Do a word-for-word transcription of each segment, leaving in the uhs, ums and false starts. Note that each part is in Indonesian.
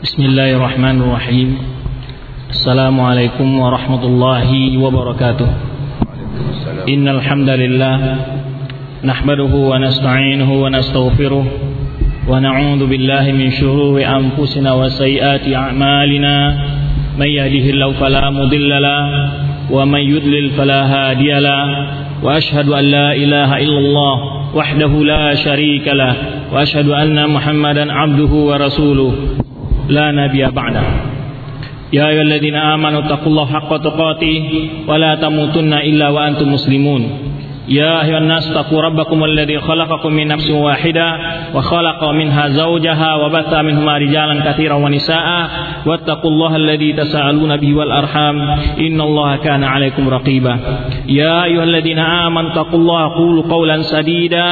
Bismillahirrahmanirrahim. Assalamualaikum warahmatullahi wabarakatuh. Innal hamdalillah nahmaduhu wa nasta'inuhu wa nastaghfiruh wa na'udzu billahi min shururi anfusina wa sayyiati a'malina. May yahdihillahu fala mudilla lahu wa may yudlil fala hadiya lahu. Wa ashhadu an la ilaha illallah wahdahu la syarika lahu wa ashhadu anna Muhammadan 'abduhu wa rasuluh la nabiyya ba'da. Ya ayyuhalladzina amanu taqullaha haqqa tuqatih wa la tamutunna illa wa antum muslimun. Ya ayyuhan nas taqu rabbakum alladzi khalaqakum min nafsin wahidah wa khalaqa minha zawjaha wa batha minhuma rijalan katsiran wa nisaa'a wattaqullaha alladzi tasaaluna bihi wal arham innallaha kana 'alaikum raqiba. Ya ayyuhalladzina amanu taqullaha qulu qawlan sadida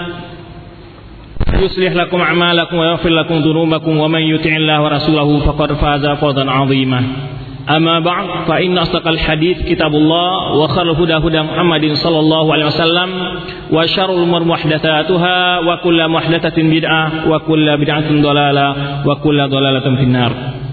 yuslih lakum a'malakum wa yaghfir lakum dhunubakum wa man yuti'illaha wa rasulahu faqad faza fawzan 'azima. Amma ba'd, fa inna asdaqal hadits kitabullah wa khairul huda huda Muhammadin sallallahu alaihi wasallam wa syarrul umur muhdatsatuha wa kullu muhdatsatin bid'ah wa kullu bid'atin dhalalah wa kullu dhalalatin finnar.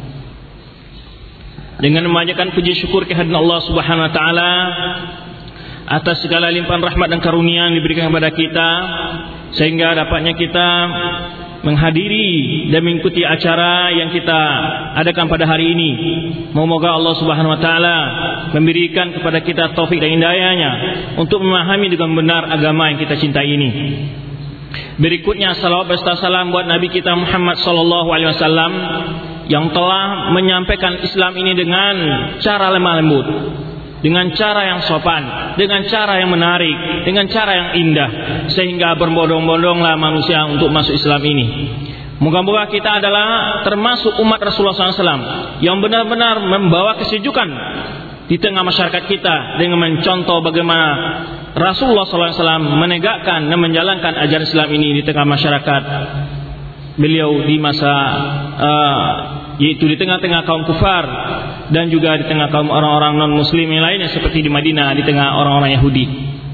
Dengan memanjatkan puji syukur kehadirat Allah Subhanahu wa taala atas segala limpahan rahmat dan karunia yang diberikan kepada kita, sehingga dapatnya kita menghadiri dan mengikuti acara yang kita adakan pada hari ini. Semoga Allah Subhanahu wa taala memberikan kepada kita taufik dan hidayahnya untuk memahami dengan benar agama yang kita cintai ini. Berikutnya salawat beserta salam buat Nabi kita Muhammad sallallahu alaihi wasallam yang telah menyampaikan Islam ini dengan cara lemah lembut, dengan cara yang sopan, dengan cara yang menarik, dengan cara yang indah, sehingga berbondong-bondonglah manusia untuk masuk Islam ini. Moga-moga kita adalah termasuk umat Rasulullah shallallahu alaihi wasallam yang benar-benar membawa kesejukan di tengah masyarakat kita dengan mencontoh bagaimana Rasulullah shallallahu alaihi wasallam menegakkan dan menjalankan ajaran Islam ini di tengah masyarakat beliau di masa uh, yaitu di tengah-tengah kaum kufar dan juga di tengah kaum orang-orang non-muslim yang lainnya seperti di Madinah di tengah orang-orang Yahudi.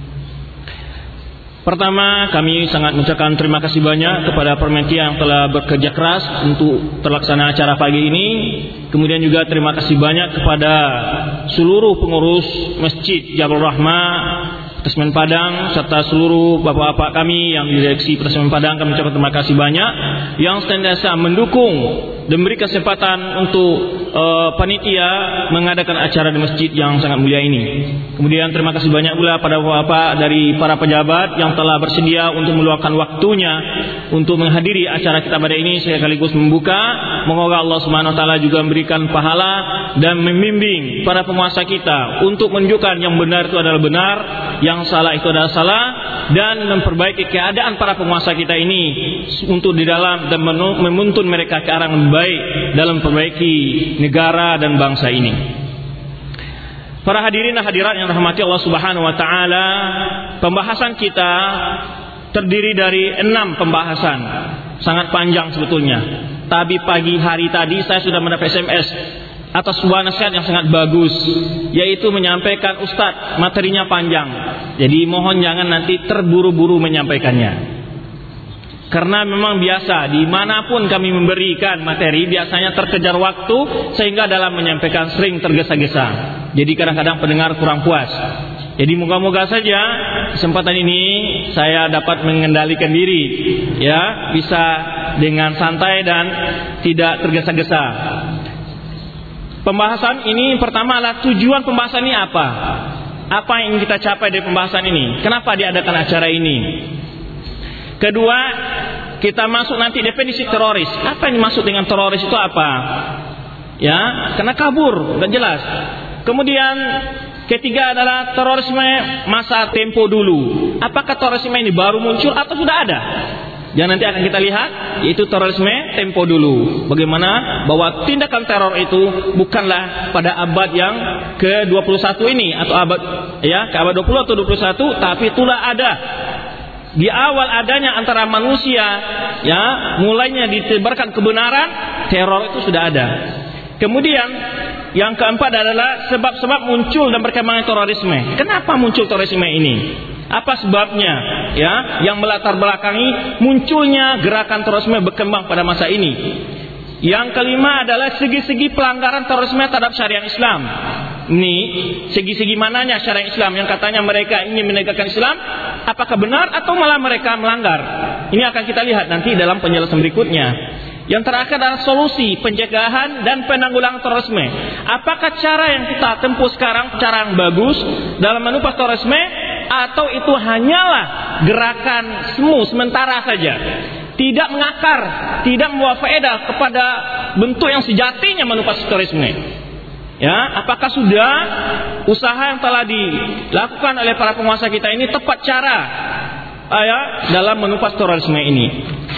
Pertama, kami sangat mengucapkan terima kasih banyak kepada Permetia yang telah bekerja keras untuk terlaksana acara pagi ini. Kemudian juga terima kasih banyak kepada seluruh pengurus Masjid Jabal Rahmah Pesantren Padang serta seluruh bapak-bapak kami yang di direksi Pesantren Padang. Kami ucapkan terima kasih banyak yang senantiasa mendukung dan beri kesempatan untuk uh, panitia mengadakan acara di masjid yang sangat mulia ini. Kemudian terima kasih banyak pula pada bapak dari para pejabat yang telah bersedia untuk meluangkan waktunya untuk menghadiri acara kita pada ini sekaligus membuka. Semoga Allah Subhanahu wa taala juga memberikan pahala dan membimbing para penguasa kita untuk menunjukkan yang benar itu adalah benar, yang salah itu adalah salah, dan memperbaiki keadaan para penguasa kita ini untuk di dalam dan menuntun mereka ke arah yang baik dalam memperbaiki negara dan bangsa ini. Para hadirin dan hadirat yang rahmati Allah Subhanahu wa taala, pembahasan kita terdiri dari enam pembahasan. Sangat panjang sebetulnya. Tapi pagi hari tadi saya sudah mendapat S M S atas sebuah nasihat yang sangat bagus, yaitu menyampaikan Ustadz materinya panjang. Jadi mohon jangan nanti terburu-buru menyampaikannya. Karena memang biasa dimanapun kami memberikan materi biasanya terkejar waktu, sehingga dalam menyampaikan sering tergesa-gesa. Jadi kadang-kadang pendengar kurang puas. Jadi moga-moga saja kesempatan ini saya dapat mengendalikan diri, ya, bisa dengan santai dan tidak tergesa-gesa. Pembahasan ini pertama adalah tujuan pembahasan ini apa? Apa yang ingin kita capai dari pembahasan ini? Kenapa diadakan acara ini? Kedua, kita masuk nanti definisi teroris. Apa yang dimaksud dengan teroris itu apa? Ya, karena kabur dan jelas. Kemudian ketiga adalah terorisme masa tempo dulu. Apakah terorisme ini baru muncul atau sudah ada? Yang nanti akan kita lihat, yaitu terorisme tempo dulu. Bagaimana bahwa tindakan teror itu bukanlah pada abad yang ke dua puluh satu ini atau abad ya, ke abad dua puluh atau dua puluh satu, tapi itulah ada. Di awal adanya antara manusia, ya, mulainya ditebarkan kebenaran, teror itu sudah ada. Kemudian yang keempat adalah sebab-sebab muncul dan berkembangnya terorisme. Kenapa muncul terorisme ini? Apa sebabnya? Ya, yang melatar belakangi munculnya gerakan terorisme berkembang pada masa ini. Yang kelima adalah segi-segi pelanggaran terorisme terhadap syariat Islam. Ini segi-segi mananya syariat Islam yang katanya mereka ingin menegakkan Islam, apakah benar atau malah mereka melanggar? Ini akan kita lihat nanti dalam penjelasan berikutnya. Yang terakhir adalah solusi pencegahan dan penanggulangan terorisme. Apakah cara yang kita tempuh sekarang cara yang bagus dalam menumpas terorisme, atau itu hanyalah gerakan semu sementara saja, tidak mengakar, tidak membawa faedah kepada bentuk yang sejatinya menumpas terorisme? Ya, apakah sudah usaha yang telah dilakukan oleh para penguasa kita ini tepat cara ya, dalam menumpas terorisme ini?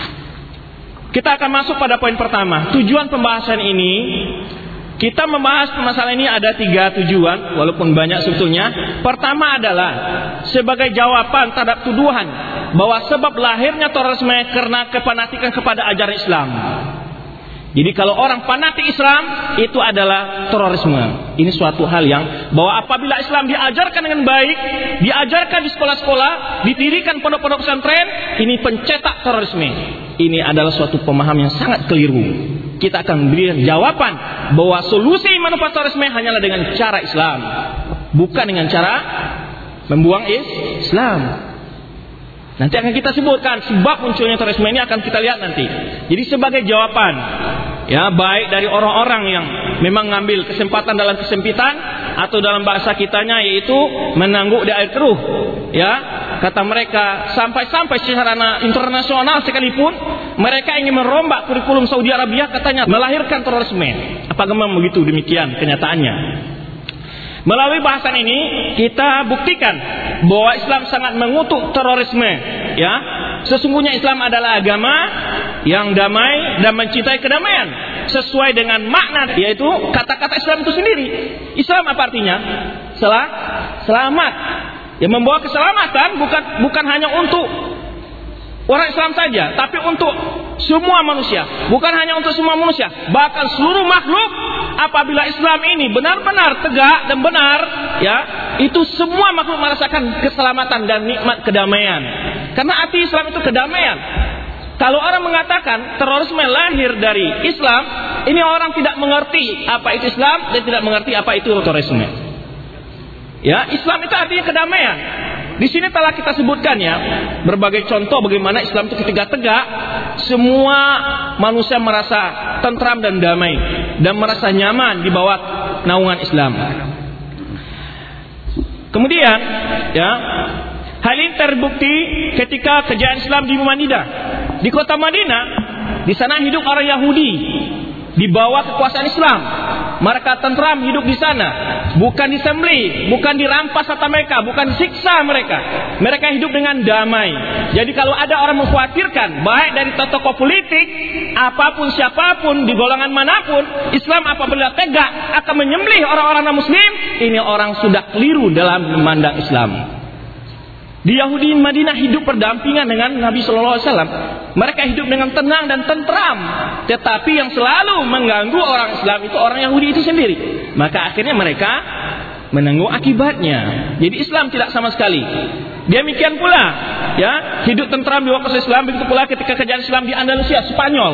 Kita akan masuk pada poin pertama. Tujuan pembahasan ini, kita membahas permasalahan ini ada tiga tujuan, walaupun banyak sebetulnya. Pertama adalah sebagai jawaban terhadap tuduhan bahwa sebab lahirnya terorisme karena kefanatikan kepada ajaran Islam. Jadi kalau orang fanatik Islam itu adalah terorisme. Ini suatu hal yang bahwa apabila Islam diajarkan dengan baik, diajarkan di sekolah-sekolah, didirikan pondok-pondok pesantren, ini pencetak terorisme. Ini adalah suatu pemahaman yang sangat keliru. Kita akan beri jawaban bahwa solusi menumpas terorisme hanyalah dengan cara Islam, bukan dengan cara membuang Islam. Nanti akan kita sebutkan sebab munculnya terorisme ini, akan kita lihat nanti. Jadi sebagai jawaban, ya, baik dari orang-orang yang memang ngambil kesempatan dalam kesempitan, atau dalam bahasa kitanya yaitu menangguk di air keruh, ya, kata mereka sampai-sampai secara internasional sekalipun mereka ingin merombak kurikulum Saudi Arabia, katanya melahirkan terorisme. Apakah memang begitu? Demikian kenyataannya. Melalui bahasan ini kita buktikan bahwa Islam sangat mengutuk terorisme, ya. Sesungguhnya Islam adalah agama yang damai dan mencintai kedamaian sesuai dengan makna, yaitu kata-kata Islam itu sendiri. Islam apa artinya? Selah, selamat. Yang membawa keselamatan bukan bukan hanya untuk orang Islam saja, tapi untuk semua manusia. Bukan hanya untuk semua manusia, bahkan seluruh makhluk. Apabila Islam ini benar-benar tegak dan benar, ya, itu semua makhluk merasakan keselamatan dan nikmat kedamaian. Karena arti Islam itu kedamaian. Kalau orang mengatakan terorisme lahir dari Islam, ini orang tidak mengerti apa itu Islam dan tidak mengerti apa itu terorisme. Ya, Islam itu artinya kedamaian. Di sini telah kita sebutkan, ya, berbagai contoh bagaimana Islam itu ketika tegak, semua manusia merasa tentram dan damai dan merasa nyaman di bawah naungan Islam. Kemudian, ya, hal ini terbukti ketika kejayaan Islam di Madinah. Di kota Madinah, di sana hidup orang Yahudi di bawah kekuasaan Islam. Mereka tentram hidup di sana, bukan disembelih, bukan dirampas harta mereka, bukan disiksa mereka. Mereka hidup dengan damai. Jadi kalau ada orang mengkhawatirkan, baik dari tokoh politik, apapun siapapun di golongan manapun, Islam apabila tegak akan menyembelih orang-orang non-Muslim, ini orang sudah keliru dalam memandang Islam. Di Yahudi Madinah hidup berdampingan dengan Nabi Shallallahu Alaihi Wasallam. Mereka hidup dengan tenang dan tentram. Tetapi yang selalu mengganggu orang Islam itu orang Yahudi itu sendiri. Maka akhirnya mereka menanggung akibatnya. Jadi Islam tidak sama sekali. Demikian pula, ya, hidup tentram di waktu Islam. Begitu pula ketika kejayaan Islam di Andalusia, Spanyol.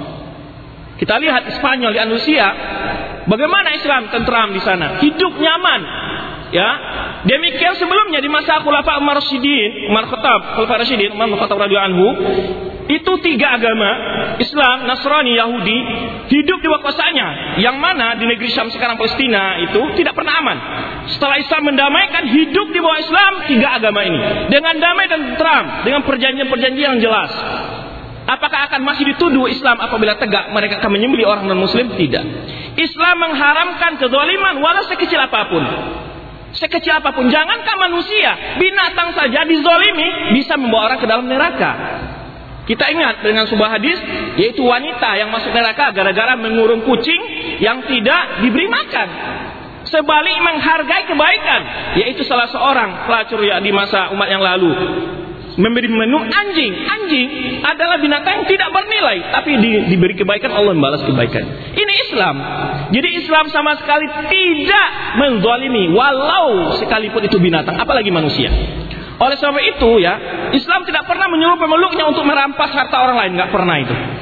Kita lihat Spanyol di Andalusia, bagaimana Islam tentram di sana, hidup nyaman. Ya, demikian sebelumnya di masa Khulafa Umar Rasyidin, Umar Khattab, Khulafa Rasyidin, Umar Khattab radhiyallahu anhu, itu tiga agama, Islam, Nasrani, Yahudi, hidup di kuasanya. Yang mana di negeri Syam sekarang Palestina itu tidak pernah aman. Setelah Islam mendamaikan, hidup di bawah Islam tiga agama ini dengan damai dan tentram, dengan perjanjian-perjanjian yang jelas. Apakah akan masih dituduh Islam apabila tegak mereka akan menyembelih orang non-Muslim? Tidak. Islam mengharamkan kezaliman walau sekecil apapun. Sekecil apapun, jangankan manusia, binatang saja dizolimi bisa membawa orang ke dalam neraka. Kita ingat dengan sebuah hadis, yaitu wanita yang masuk neraka gara-gara mengurung kucing yang tidak diberi makan. Sebalik menghargai kebaikan, yaitu salah seorang pelacur ya di masa umat yang lalu memberi menu anjing. Anjing adalah binatang yang tidak bernilai, tapi di, diberi kebaikan, Allah membalas kebaikan. Ini Islam. Jadi Islam sama sekali tidak menzalimi walau sekalipun itu binatang, apalagi manusia. Oleh sebab itu, ya, Islam tidak pernah menyuruh pemeluknya untuk merampas harta orang lain, nggak pernah itu.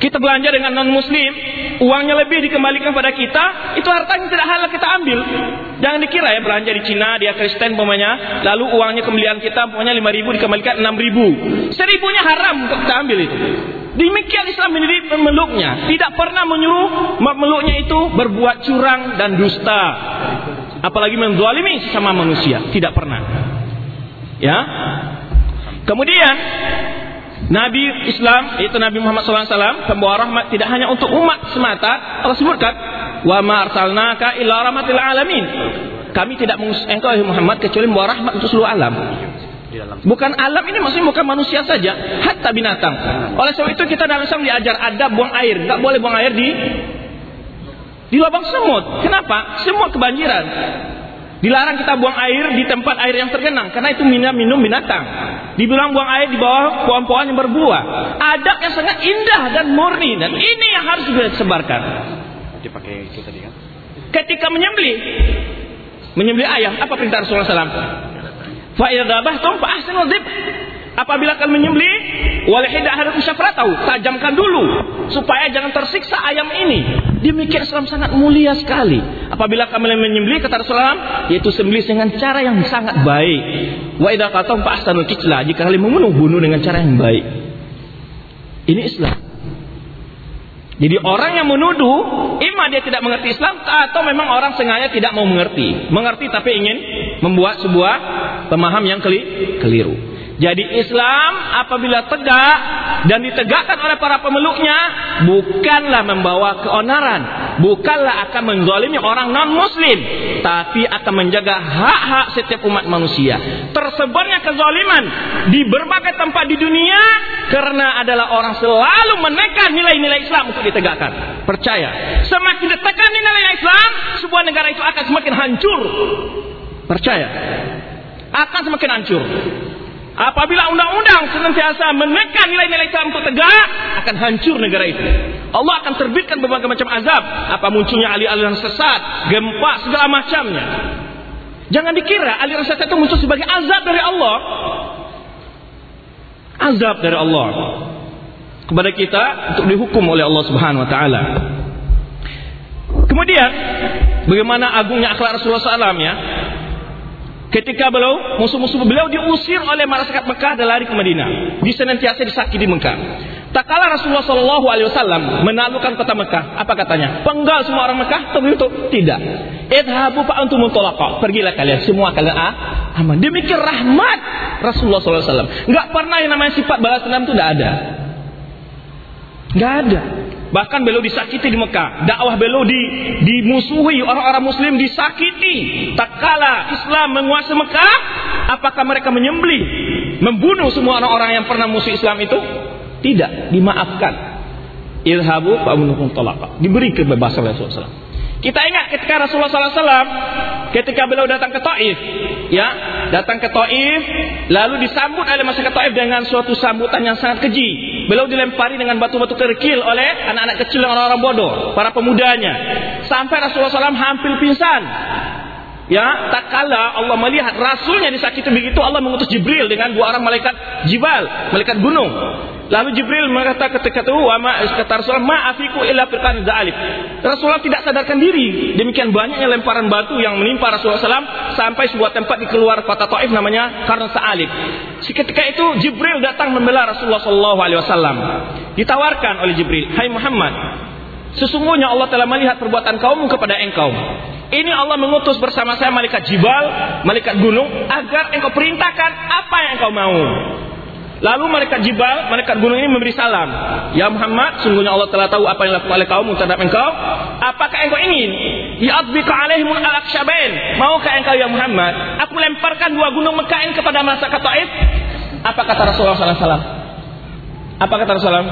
Kita belanja dengan non-muslim, uangnya lebih dikembalikan pada kita, itu hartanya tidak halal kita ambil. Jangan dikira ya belanja di Cina, dia Kristen umpamanya, lalu uangnya kembalian kita umpamanya lima ribu dikembalikan enam ribu. Seribunya haram untuk kita ambil itu. Demikian Islam mendidik pemeluknya, tidak pernah menyuruh pemeluknya itu berbuat curang dan dusta, apalagi menzalimi sesama manusia, tidak pernah. Ya. Kemudian Nabi Islam, yaitu Nabi Muhammad shallallahu alaihi wasallam, pembawa rahmat tidak hanya untuk umat semata. Allah sebutkan, wa ma arsalnaka illa rahmatil alamin. Kami tidak mengutus engkau Muhammad kecuali membawa rahmat untuk seluruh alam. Bukan alam ini maksudnya bukan manusia saja, hatta binatang. Oleh sebab itu kita dalam Islam diajar adab buang air, enggak boleh buang air di di lubang semut. Kenapa? Semut kebanjiran. Dilarang kita buang air di tempat air yang tergenang, karena itu minum minum binatang. Dibilang buang air di bawah pohon-pohon yang berbuah. Adab yang sangat indah dan murni, dan ini yang harus disebarkan. Dipakai itu tadi kan? Ketika menyembelih, menyembelih ayam, apa perintah Rasulullah shallallahu alaihi wasallam? Fa idza dabahtum fa ahsinu dzib. Apabila akan menyembelih, walihidah harus syafratahu, tajamkan dulu supaya jangan tersiksa ayam ini. Demikian Islam sangat mulia sekali. Apabila kamu menyembelih, kata Rasulullah, yaitu sembelih dengan cara yang sangat baik. Wa idza qatum fa ahsanul qitla, jika kalian membunuh, bunuh dengan cara yang baik. Ini Islam. Jadi orang yang menuduh, imam dia tidak mengerti Islam, atau memang orang sengaja tidak mau mengerti. Mengerti tapi ingin membuat sebuah pemaham yang keliru. Jadi Islam apabila tegak dan ditegakkan oleh para pemeluknya, bukanlah membawa keonaran, bukanlah akan menzalimi orang non-muslim, tapi akan menjaga hak-hak setiap umat manusia. Tersebarnya kezaliman di berbagai tempat di dunia karena adalah orang selalu menekan nilai-nilai Islam untuk ditegakkan. Percaya, semakin ditekan nilai Islam, sebuah negara itu akan semakin hancur. Percaya, akan semakin hancur. Apabila undang-undang senantiasa menekan nilai-nilai Islam untuk tegak, akan hancur negara itu. Allah akan terbitkan berbagai macam azab. Apa munculnya aliran sesat, gempa, segala macamnya. Jangan dikira aliran sesat itu muncul sebagai azab dari Allah. Azab dari Allah kepada kita untuk dihukum oleh Allah Subhanahu wa taala. Kemudian bagaimana agungnya akhlak Rasulullah shallallahu alaihi wasallam ya. Ketika beliau, musuh-musuh beliau diusir oleh masyarakat Mekah dan lari ke Madinah, disenantiasa disakiti di Mekah. Tak kala Rasulullah Shallallahu Alaihi Wasallam menaklukkan kota Mekah, apa katanya? Penggal semua orang Mekah, atau begitu? Tidak. Idhabu fa antum mutalaqa. Pergilah kalian, semua kalian ah, aman. Demikian rahmat Rasulullah Shallallahu Alaihi Wasallam. Enggak pernah yang namanya sifat balas dendam itu tidak ada. Enggak ada. Bahkan beliau disakiti di Mekah. Dakwah beliau di, dimusuhi, orang-orang muslim disakiti. Tak kala Islam menguasai Mekah, apakah mereka menyembelih, membunuh semua orang-orang yang pernah musuh Islam itu? Tidak, dimaafkan. Idhabu fa'abunukum talaqa. Diberi kebebasan oleh Rasulullah. Kita ingat ketika Rasulullah shallallahu alaihi wasallam ketika beliau datang ke Taif, ya, datang ke Taif, lalu disambut oleh masyarakat Taif dengan suatu sambutan yang sangat keji. Beliau dilempari dengan batu-batu kerikil oleh anak-anak kecil dan orang-orang bodoh, para pemudanya. Sampai Rasulullah shallallahu alaihi wasallam hampir pingsan. Ya, tak kala Allah melihat Rasulnya disakiti begitu, Allah mengutus Jibril dengan dua orang malaikat jibal, malaikat gunung. Lalu Jibril berkata ketika itu, wa ma kata Rasulullah, ma'afiku illa firqan za'alib. Rasulullah tidak sadarkan diri. Demikian banyaknya lemparan batu yang menimpa Rasulullah shallallahu alaihi wasallam sampai sebuah tempat di keluar kota Taif namanya Qarn Sa'alib. Ketika itu Jibril datang membela Rasulullah shallallahu alaihi wasallam. Ditawarkan oleh Jibril, hai Muhammad, sesungguhnya Allah telah melihat perbuatan kaummu kepada engkau. Ini Allah mengutus bersama saya malaikat jibal, malaikat gunung, agar engkau perintahkan apa yang engkau mau. Lalu malaikat jibal, malaikat gunung ini memberi salam. Ya Muhammad, sungguhnya Allah telah tahu apa yang dilakukan oleh kaummu terhadap engkau. Apakah engkau ingin ya'adbika alaihimul al-akshabain? Maukah engkau ya Muhammad, aku lemparkan dua gunung Mekah ini kepada masyarakat Taif? Apa kata Rasulullah shallallahu alaihi wasallam? Apa kata Rasulullah?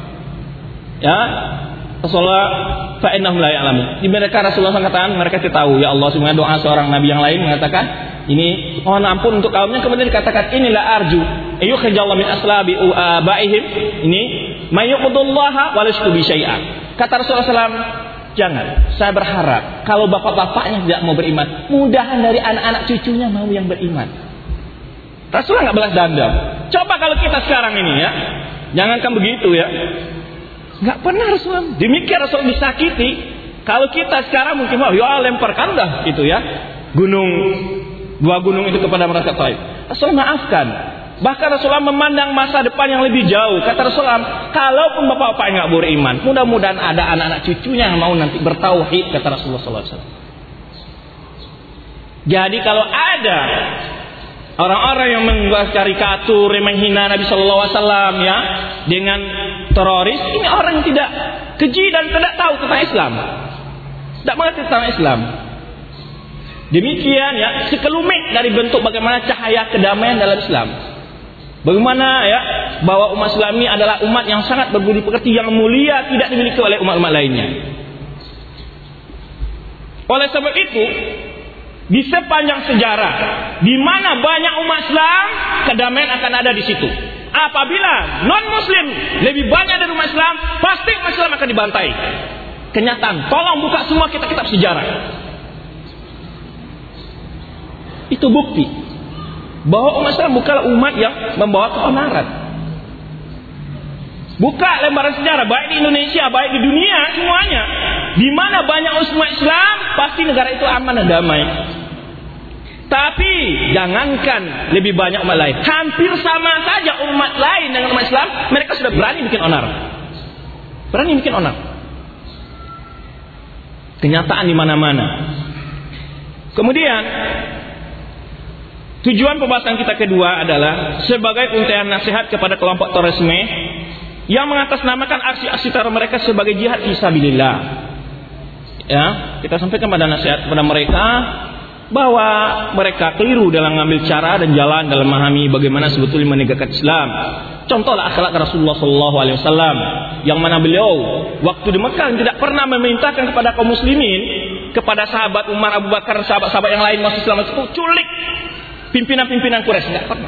Ya, Rasulullah fa'innahum la ya'lamun. Di mereka Rasulullah mengatakan mereka tidak tahu. Ya Allah, sebenarnya doa seorang nabi yang lain mengatakan ini mohon ampun untuk kaumnya, kemudian dikatakan inilah arju ayyukhrijallahu min aslabi abaihim, ini mayyuqdullaha wa laysa bi syai'a. Kata Rasulullah shallallahu alaihi wasallam, jangan, saya berharap kalau bapak-bapaknya tidak mau beriman, mudahan dari anak-anak cucunya mau yang beriman. Rasulullah enggak balas dendam. Coba kalau kita sekarang ini ya, jangankan begitu ya, Enggak pernah Rasulullah. Demikian Rasulullah disakiti. Kalau kita sekarang mungkin wah ya lemparkan dah itu ya. Gunung dua gunung itu kepada mereka Taif. Rasulullah maafkan. Bahkan Rasulullah memandang masa depan yang lebih jauh. Kata Rasulullah, kalaupun bapak-bapak enggak beriman, mudah-mudahan ada anak-anak cucunya yang mau nanti bertauhid, kata Rasulullah sallallahu alaihi wasallam. Jadi kalau ada orang-orang yang membuat karikatur, yang menghina Nabi sallallahu alaihi wasallam ya dengan teroris, ini orang yang tidak keji dan tidak tahu tentang Islam. Tidak mengerti tentang Islam. Demikian ya, sekelumit dari bentuk bagaimana cahaya kedamaian dalam Islam. Bagaimana ya bahwa umat Islam ini adalah umat yang sangat berbudi pekerti, yang mulia, tidak dimiliki oleh umat-umat lainnya. Oleh sebab itu, di sepanjang sejarah di mana banyak umat Islam, kedamaian akan ada di situ. Apabila non-muslim lebih banyak dari umat Islam, pasti umat Islam akan dibantai. Kenyataan, tolong buka semua kitab-kitab sejarah. Itu bukti bahwa umat Islam bukanlah umat yang membawa keonaran. Buka lembaran sejarah, baik di Indonesia, baik di dunia, semuanya. Di mana banyak umat Islam, pasti negara itu aman dan damai. Tapi jangankan lebih banyak umat lain, hampir sama saja umat lain dengan umat Islam, mereka sudah berani bikin onar. Berani bikin onar. Kenyataan di mana-mana. Kemudian tujuan pembahasan kita kedua adalah sebagai untaian nasihat kepada kelompok terorisme yang mengatasnamakan aksi-aksi teror mereka sebagai jihad fisabilillah. Ya, kita sampaikan pada nasihat kepada mereka bahwa mereka keliru dalam mengambil cara dan jalan dalam memahami bagaimana sebetulnya menegakkan Islam. Contohlah akhlak Rasulullah sallallahu alaihi wasallam yang mana beliau waktu di Mekah tidak pernah memerintahkan kepada kaum muslimin, kepada sahabat Umar, Abu Bakar, sahabat-sahabat yang lain masuk Islam itu culik pimpinan-pimpinan Quraisy, tidak pernah.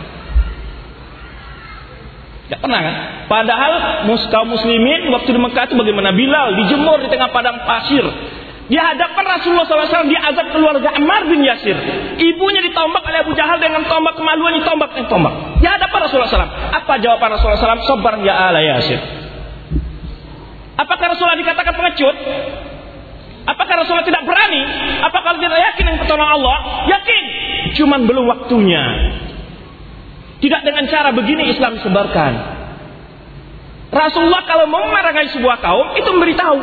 Tidak pernah kan? Padahal kaum muslimin waktu di Mekah itu bagaimana Bilal dijemur di tengah padang pasir. Di hadapan Rasulullah sallallahu alaihi wasallam diazab keluarga Ammar bin Yasir. Ibunya ditombak oleh Abu Jahal dengan tombak kemaluan, ditombak dengan tombak. Di hadapan Rasulullah sallallahu alaihi wasallam. Apa jawaban Rasulullah sallallahu alaihi wasallam? Sabar ya ala Yasir. Apakah Rasulullah dikatakan pengecut? Apakah Rasulullah tidak berani? Apakah tidak yakin dengan pertolongan Allah? Yakin. Cuman belum waktunya. Tidak dengan cara begini Islam disebarkan. Rasulullah kalau mau memerangi sebuah kaum itu memberitahu.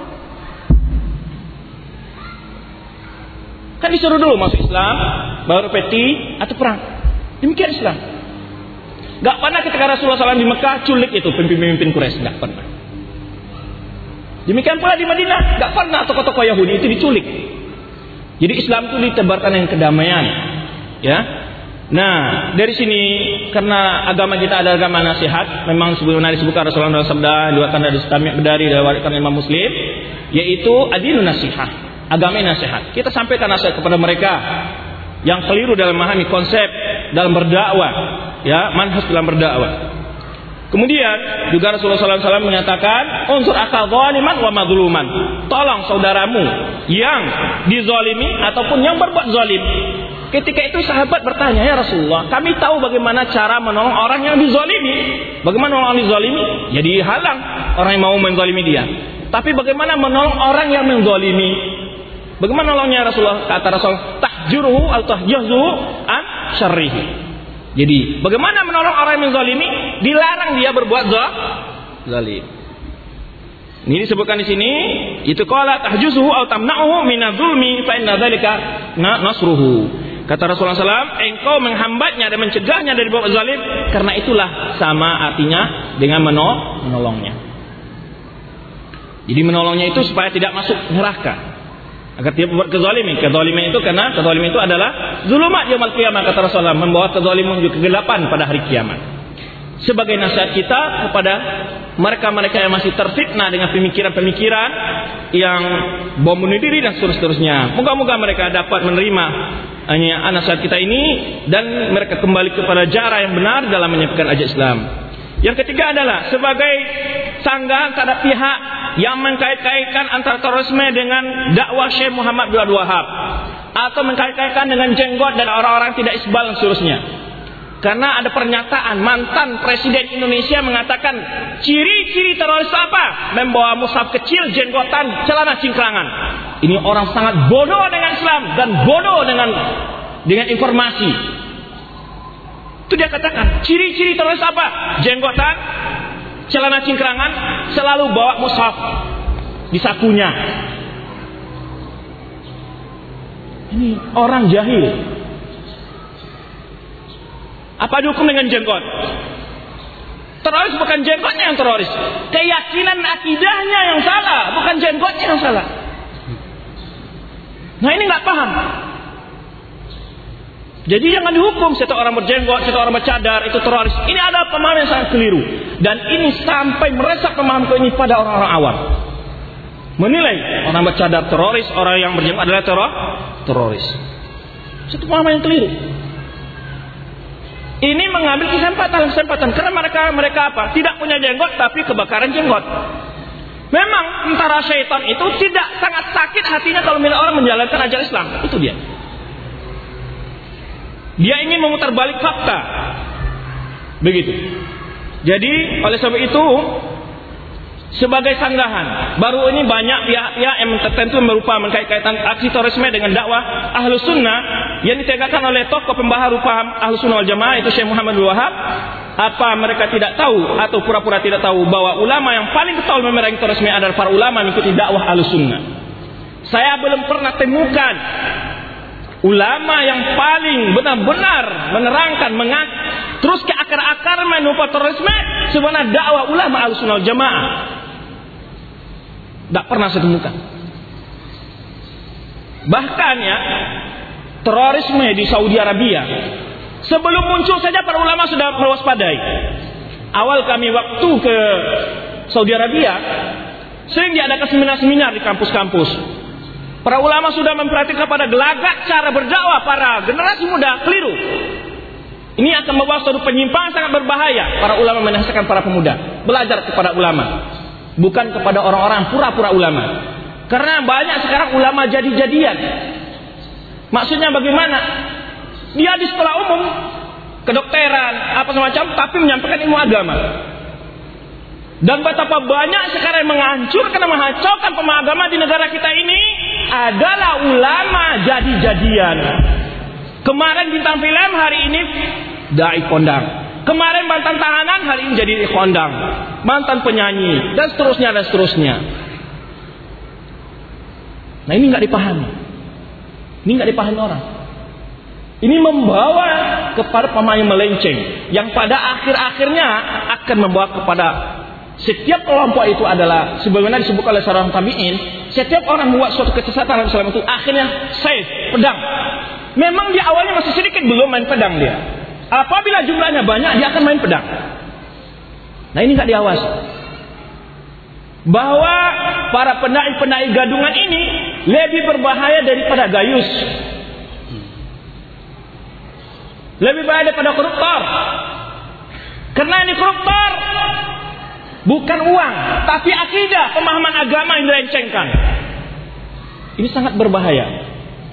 Kan disuruh dulu masuk Islam, baru peti atau perang. Demikian Islam. Gak pernah ketika Rasulullah sallallahu alaihi wasallam di Mekah culik itu pemimpin-pemimpin Quraisy, gak pernah. Demikian pula di Madinah, gak pernah tokoh-tokoh Yahudi itu diculik. Jadi Islam itu ditebarkan dengan kedamaian, ya. Nah, dari sini karena agama kita adalah agama nasihat, memang sebagaimana disebutkan Rasulullah dalam sabda diriwayatkan dari Sami' dari diriwayatkan Imam Muslim, yaitu adinu nasihat, agama nasihat. Kita sampaikan nasihat kepada mereka yang keliru dalam memahami konsep dalam berdakwah, ya, manhaj dalam berdakwah. Kemudian juga Rasulullah sallallahu alaihi wasallam menyatakan, unsur akal zaliman wa mazluman. Tolong saudaramu yang dizalimi ataupun yang berbuat zalim. Ketika itu sahabat bertanya, ya Rasulullah, kami tahu bagaimana cara menolong orang yang dizalimi. Bagaimana menolong orang dizalimi? Ya dihalang orang yang mau menzalimi dia. Tapi bagaimana menolong orang yang menzalimi? Bagaimana nolongnya Rasulullah? Kata Rasul, tahjuruhu atau tahjahzuhu an syarrihi. Jadi, bagaimana menolong orang yang menzalimi? Dilarang dia berbuat zalim. Ini disebutkan di sini, itu qala tahjuzuhu aw tamna'uhu minadh-dhulmi fa inna dzalika nasruhu. Kata Rasulullah sallallahu alaihi wasallam, engkau menghambatnya dan mencegahnya dari berbuat zalim, karena itulah sama artinya dengan menolongnya. Jadi menolongnya itu supaya tidak masuk neraka. Agar dia berbuat kezaliman. Kezaliman itu karena kezaliman itu adalah zulumat yaumul qiyamah, kata Rasulullah, membawa kezaliman menuju kegelapan pada hari kiamat. Sebagai nasihat kita kepada mereka-mereka yang masih terfitnah dengan pemikiran-pemikiran yang bom bunuh diri dan seterusnya. Moga-moga mereka dapat menerima nasihat kita ini dan mereka kembali kepada cara yang benar dalam menyampaikan ajaran Islam. Yang ketiga adalah sebagai sanggahan terhadap pihak yang mengkait-kaitkan antara terorisme dengan dakwah Syekh Muhammad bin Abdul Wahab atau mengkait-kaitkan dengan jenggot dan orang-orang tidak isbal dan seterusnya. Karena ada pernyataan mantan Presiden Indonesia mengatakan ciri-ciri teroris apa? Membawa mushaf kecil, jenggotan, celana cingkrangan. Ini orang sangat bodoh dengan Islam dan bodoh dengan dengan informasi. Itu dia katakan ciri-ciri teroris apa? Jenggotan, celana cingkrangan, selalu bawa mushaf di sakunya. Ini orang jahil. Apa dihukum dengan jenggot? Teroris bukan jenggotnya yang teroris, keyakinan akidahnya yang salah, bukan jenggotnya yang salah. Nah ini nggak paham. Jadi jangan dihukum satu orang berjenggot, satu orang bercadar itu teroris. Ini ada pemahaman yang sangat keliru, dan ini sampai meresap pemahaman ini pada orang-orang awam. Menilai orang bercadar teroris, orang yang berjenggot adalah teror, teroris. Satu pemahaman yang keliru. Ini mengambil kesempatan, kesempatan karena mereka mereka apa? Tidak punya jenggot tapi kebakaran jenggot. Memang antara syaitan itu tidak sangat sakit hatinya kalau melihat orang menjalankan ajaran Islam. Itu dia. Dia ingin memutar balik fakta. Begitu. Jadi oleh sebab itu sebagai sanggahan, baru ini banyak pihak-pihak yang tertentu berupa mengkait-kaitan aksi terorisme dengan dakwah Ahlus Sunnah yang ditegakkan oleh tokoh pembaharu paham Ahlus Sunnah wal Jamaah itu Syekh Muhammad Wahab. Apa mereka tidak tahu atau pura-pura tidak tahu bahwa ulama yang paling getol memerangi terorisme adalah para ulama mengikuti dakwah Ahlus Sunnah. Saya belum pernah temukan ulama yang paling benar-benar menerangkan, mengat terus ke akar-akar menupah terorisme sebenarnya dakwah ulama Ahlus Sunnah wal Jamaah. Tak pernah saya temukan. Bahkan ya, terorisme di Saudi Arabia sebelum muncul saja para ulama sudah mewaspadai. Awal kami waktu ke Saudi Arabia sering diadakan seminar-seminar di kampus-kampus. Para ulama sudah memperhatikan pada gelagat cara berdakwah para generasi muda keliru. Ini akan membawa suatu penyimpangan sangat berbahaya. Para ulama menasihatkan para pemuda belajar kepada ulama, bukan kepada orang-orang pura-pura ulama. Karena banyak sekarang ulama jadi-jadian. Maksudnya bagaimana? Dia di sekolah umum, kedokteran, apa semacam, tapi menyampaikan ilmu agama. Dan betapa banyak sekarang yang menghancurkan dan menghancurkan pemahaman agama di negara kita ini adalah ulama jadi-jadian. Kemarin bintang film, hari ini dai kondang. Kemarin mantan tahanan, hari ini jadi kondang. Mantan penyanyi, dan seterusnya dan seterusnya. Nah ini nggak dipahami. Ini nggak dipahami orang. Ini membawa kepada pemahaman yang melenceng, yang pada akhir-akhirnya akan membawa kepada setiap kelompok itu adalah sebagaimana disebut oleh seorang tabi'in, setiap orang membuat suatu kesesatan dalam itu akhirnya saif, pedang. Memang di awalnya masih sedikit belum main pedang dia. Apabila jumlahnya banyak dia akan main pedang. Nah ini nggak diawasi. Bahwa para pendai-pendai gadungan ini lebih berbahaya daripada gayus, lebih bahaya daripada koruptor. Karena ini koruptor bukan uang, tapi akidah, pemahaman agama yang dilencengkan. Ini sangat berbahaya.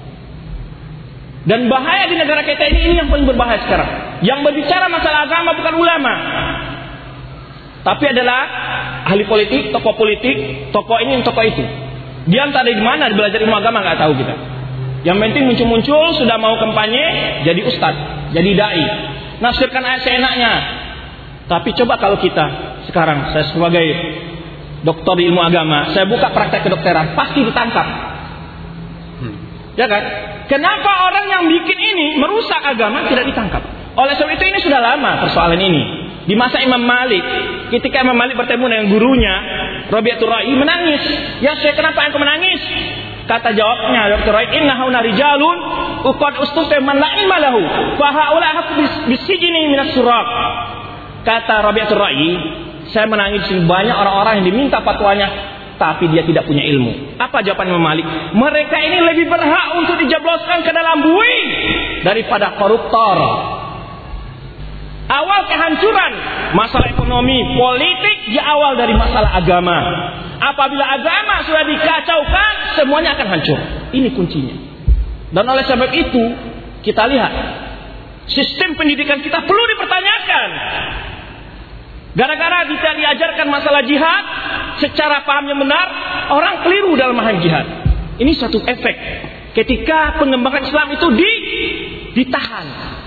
Dan bahaya di negara kita ini, ini yang paling berbahaya sekarang. Yang berbicara masalah agama bukan ulama, tapi adalah ahli politik, tokoh politik, tokoh ini, tokoh itu. Dia entah dari mana belajar ilmu agama nggak tahu kita. Yang penting muncul-muncul sudah mau kampanye, jadi ustadz, jadi dai, nafsirkan ayat seenaknya. Tapi coba kalau kita sekarang, saya sebagai doktor di ilmu agama, saya buka praktek kedokteran, pasti ditangkap. Hmm. Ya kan? Kenapa orang yang bikin ini merusak agama tidak ditangkap? Oleh sebab itu ini sudah lama persoalan ini. Di masa Imam Malik, ketika Imam Malik bertemu dengan gurunya Rabi'atul Ra'i, menangis. Ya Syekh, kenapa engkau menangis? Kata jawabnya Rabi'atul Ra'i, inna hauna rijalun uqad ustufa man la ilma lahu fa haula haqqu bisijni minas suraq. Kata Rabi'atul Ra'i, saya menangis di sini banyak orang-orang yang diminta fatwanya tapi dia tidak punya ilmu. Apa jawaban Imam Malik? Mereka ini lebih berhak untuk dijebloskan ke dalam bui daripada koruptor. Awal kehancuran masalah ekonomi, politik di awal dari masalah agama. Apabila agama sudah dikacaukan, semuanya akan hancur. Ini kuncinya. Dan oleh sebab itu kita lihat Sistem pendidikan kita perlu dipertanyakan. Gara-gara tidak diajarkan masalah jihad secara paham yang benar, orang keliru dalam memahami jihad. Ini suatu efek ketika pengembangan Islam itu di, ditahan.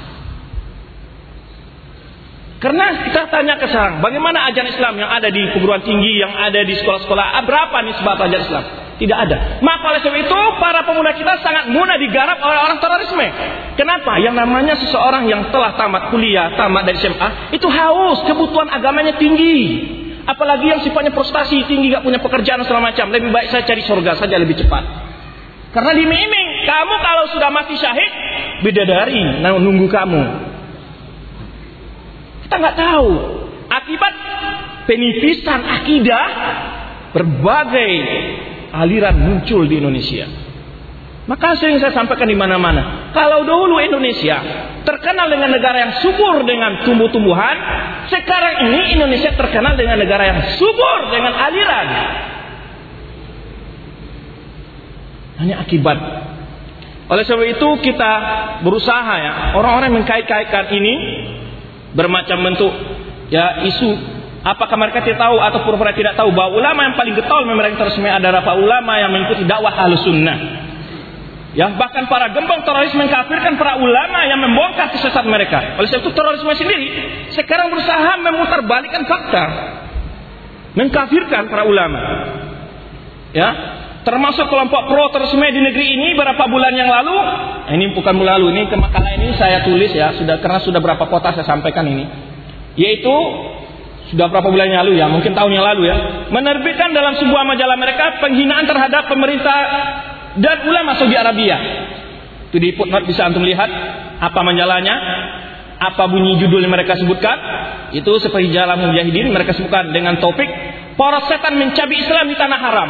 Karena kita tanya ke sekarang, bagaimana ajaran Islam yang ada di perguruan tinggi, yang ada di sekolah-sekolah, berapa nisbah ajaran Islam? Tidak ada. Maka oleh sebab itu para pemuda kita sangat mudah digarap oleh orang terorisme. Kenapa? Yang namanya seseorang yang telah tamat kuliah, tamat dari S M A, itu haus, kebutuhan agamanya tinggi. Apalagi yang sifatnya frustasi tinggi, gak punya pekerjaan segala macam. Lebih baik saya cari surga saja lebih cepat. Karena diiming-iming, kamu kalau sudah mati syahid, bidadari nunggu kamu. Kita nggak tahu akibat penipisan akidah berbagai aliran muncul di Indonesia. Maka sering saya sampaikan di mana-mana. Kalau dahulu Indonesia terkenal dengan negara yang subur dengan tumbuh-tumbuhan, sekarang ini Indonesia terkenal dengan negara yang subur dengan aliran. Hanya akibat. Oleh sebab itu kita berusaha ya, orang-orang yang mengkait-kaitkan ini bermacam bentuk ya isu. Apakah mereka tidak tahu atau pura-pura tidak tahu bahwa ulama yang paling getol memang terorisme adalah para ulama yang mengikuti dakwah Ahlussunnah. Ya, bahkan para gembong teroris mengkafirkan para ulama yang membongkar kesesatan mereka. Oleh sebab itu terorisme sendiri sekarang berusaha memutarbalikkan fakta, mengkafirkan para ulama. Ya, termasuk kelompok pro terorisme di negeri ini beberapa bulan yang lalu. Ini bukan bulan lalu, ini ke makalah ini saya tulis ya, sudah karena sudah berapa kota saya sampaikan ini. Yaitu sudah berapa bulan yang lalu ya, mungkin tahun yang lalu ya, menerbitkan dalam sebuah majalah mereka penghinaan terhadap pemerintah dan ulama Saudi Arabia. Itu di footnote bisa antum lihat apa majalahnya, apa bunyi judul yang mereka sebutkan. Itu seperti Jalan Mujahidin mereka sebutkan dengan topik poros setan mencabi Islam di tanah haram.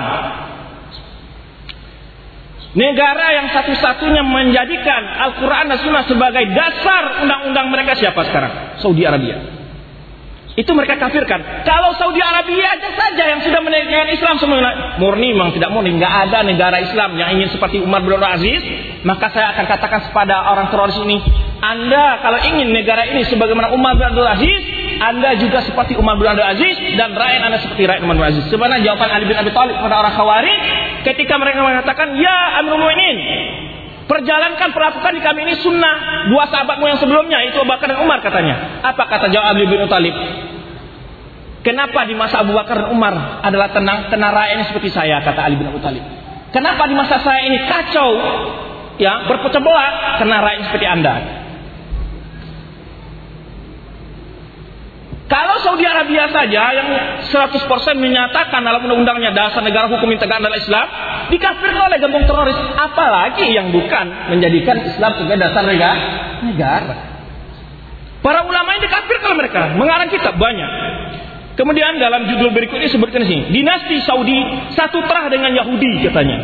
Negara yang satu-satunya menjadikan Al-Quran dan Sunnah sebagai dasar undang-undang mereka siapa sekarang? Saudi Arabia. Itu mereka kafirkan. Kalau Saudi Arabia aja saja yang sudah menegakkan Islam semua murni, memang tidak murni, nggak ada negara Islam yang ingin seperti Umar bin Abdul Aziz. Maka saya akan katakan kepada orang teroris ini, Anda kalau ingin negara ini sebagaimana Umar bin Abdul Aziz, Anda juga seperti Umar bin Abdul Aziz dan rakyat Anda seperti rakyat Umar bin Abdul Aziz. Sebenarnya jawaban Ali bin Abi Thalib kepada orang Khawarij ketika mereka mengatakan, ya Amirul Mukminin, perjalankan perlakukan di kami ini sunnah dua sahabatmu yang sebelumnya, itu Abu Bakar dan Umar katanya. Apa kata jawab Ali bin Abi Thalib? Kenapa di masa Abu Bakar dan Umar adalah tenang, tenang rakyatnya seperti saya, kata Ali bin Abi Thalib. Kenapa di masa saya ini kacau, ya berpecah belah, karena rakyatnya seperti Anda. Kalau Saudi Arabia saja yang seratus persen menyatakan dalam undang-undangnya dasar negara hukum integral adalah Islam, dikafirkan oleh gembong teroris, apalagi yang bukan menjadikan Islam sebagai dasar negara. negara. Para ulama ini dikafirkan oleh mereka, mengarang kitab banyak. Kemudian dalam judul berikutnya disebutkan di sini, dinasti Saudi satu terah dengan Yahudi katanya.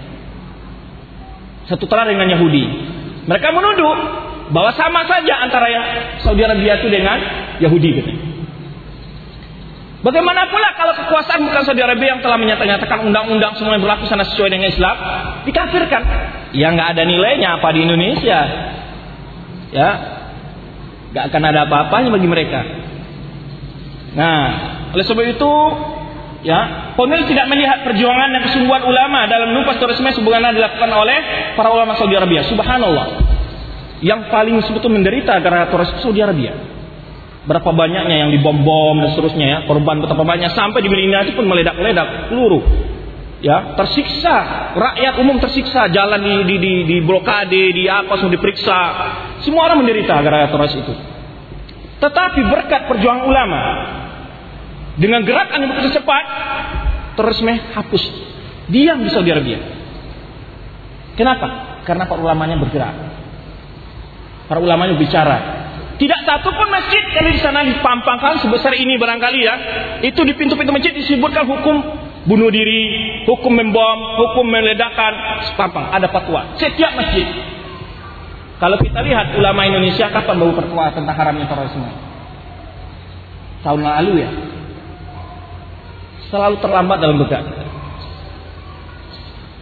Satu terah dengan Yahudi. Mereka menuduh bahwa sama saja antara Saudi Arabia itu dengan Yahudi katanya. Bagaimana pula kalau kekuasaan bukan Saudi Arabia yang telah menyatakan undang-undang semua yang berlaku sana sesuai dengan Islam, dikafirkan. Ya nggak ada nilainya apa di Indonesia. Ya, nggak akan ada apa-apanya bagi mereka. Nah, oleh sebab itu, ya, Ponel tidak melihat perjuangan dan kesungguhan ulama dalam menumpas terorisme sebagaimana dilakukan oleh para ulama Saudi Arabia. Subhanallah. Yang paling sebetulnya menderita gara-gara teroris Saudi Arabia. Berapa banyaknya yang dibom-bom dan seterusnya ya, korban betapa banyak sampai di Medina itu pun meledak-ledak peluru. Ya, tersiksa, rakyat umum tersiksa, jalan di di di, di blokade, di apa semua diperiksa. Semua orang menderita gara-gara teroris itu. Tetapi berkat perjuangan ulama, dengan gerakan yang begitu cepat, terorisme hapus. Diam di Saudi Arabia. Kenapa? Karena para ulamanya bergerak. Para ulamanya bicara. Tidak satu pun masjid kalau di sana dipampangkan sebesar ini barangkali ya, itu di pintu-pintu masjid disebutkan hukum bunuh diri, hukum membom, hukum meledakkan, sepampang ada fatwa setiap masjid. Kalau kita lihat ulama Indonesia kapan baru fatwa tentang haramnya terorisme? Tahun lalu ya. Selalu terlambat dalam bergerak.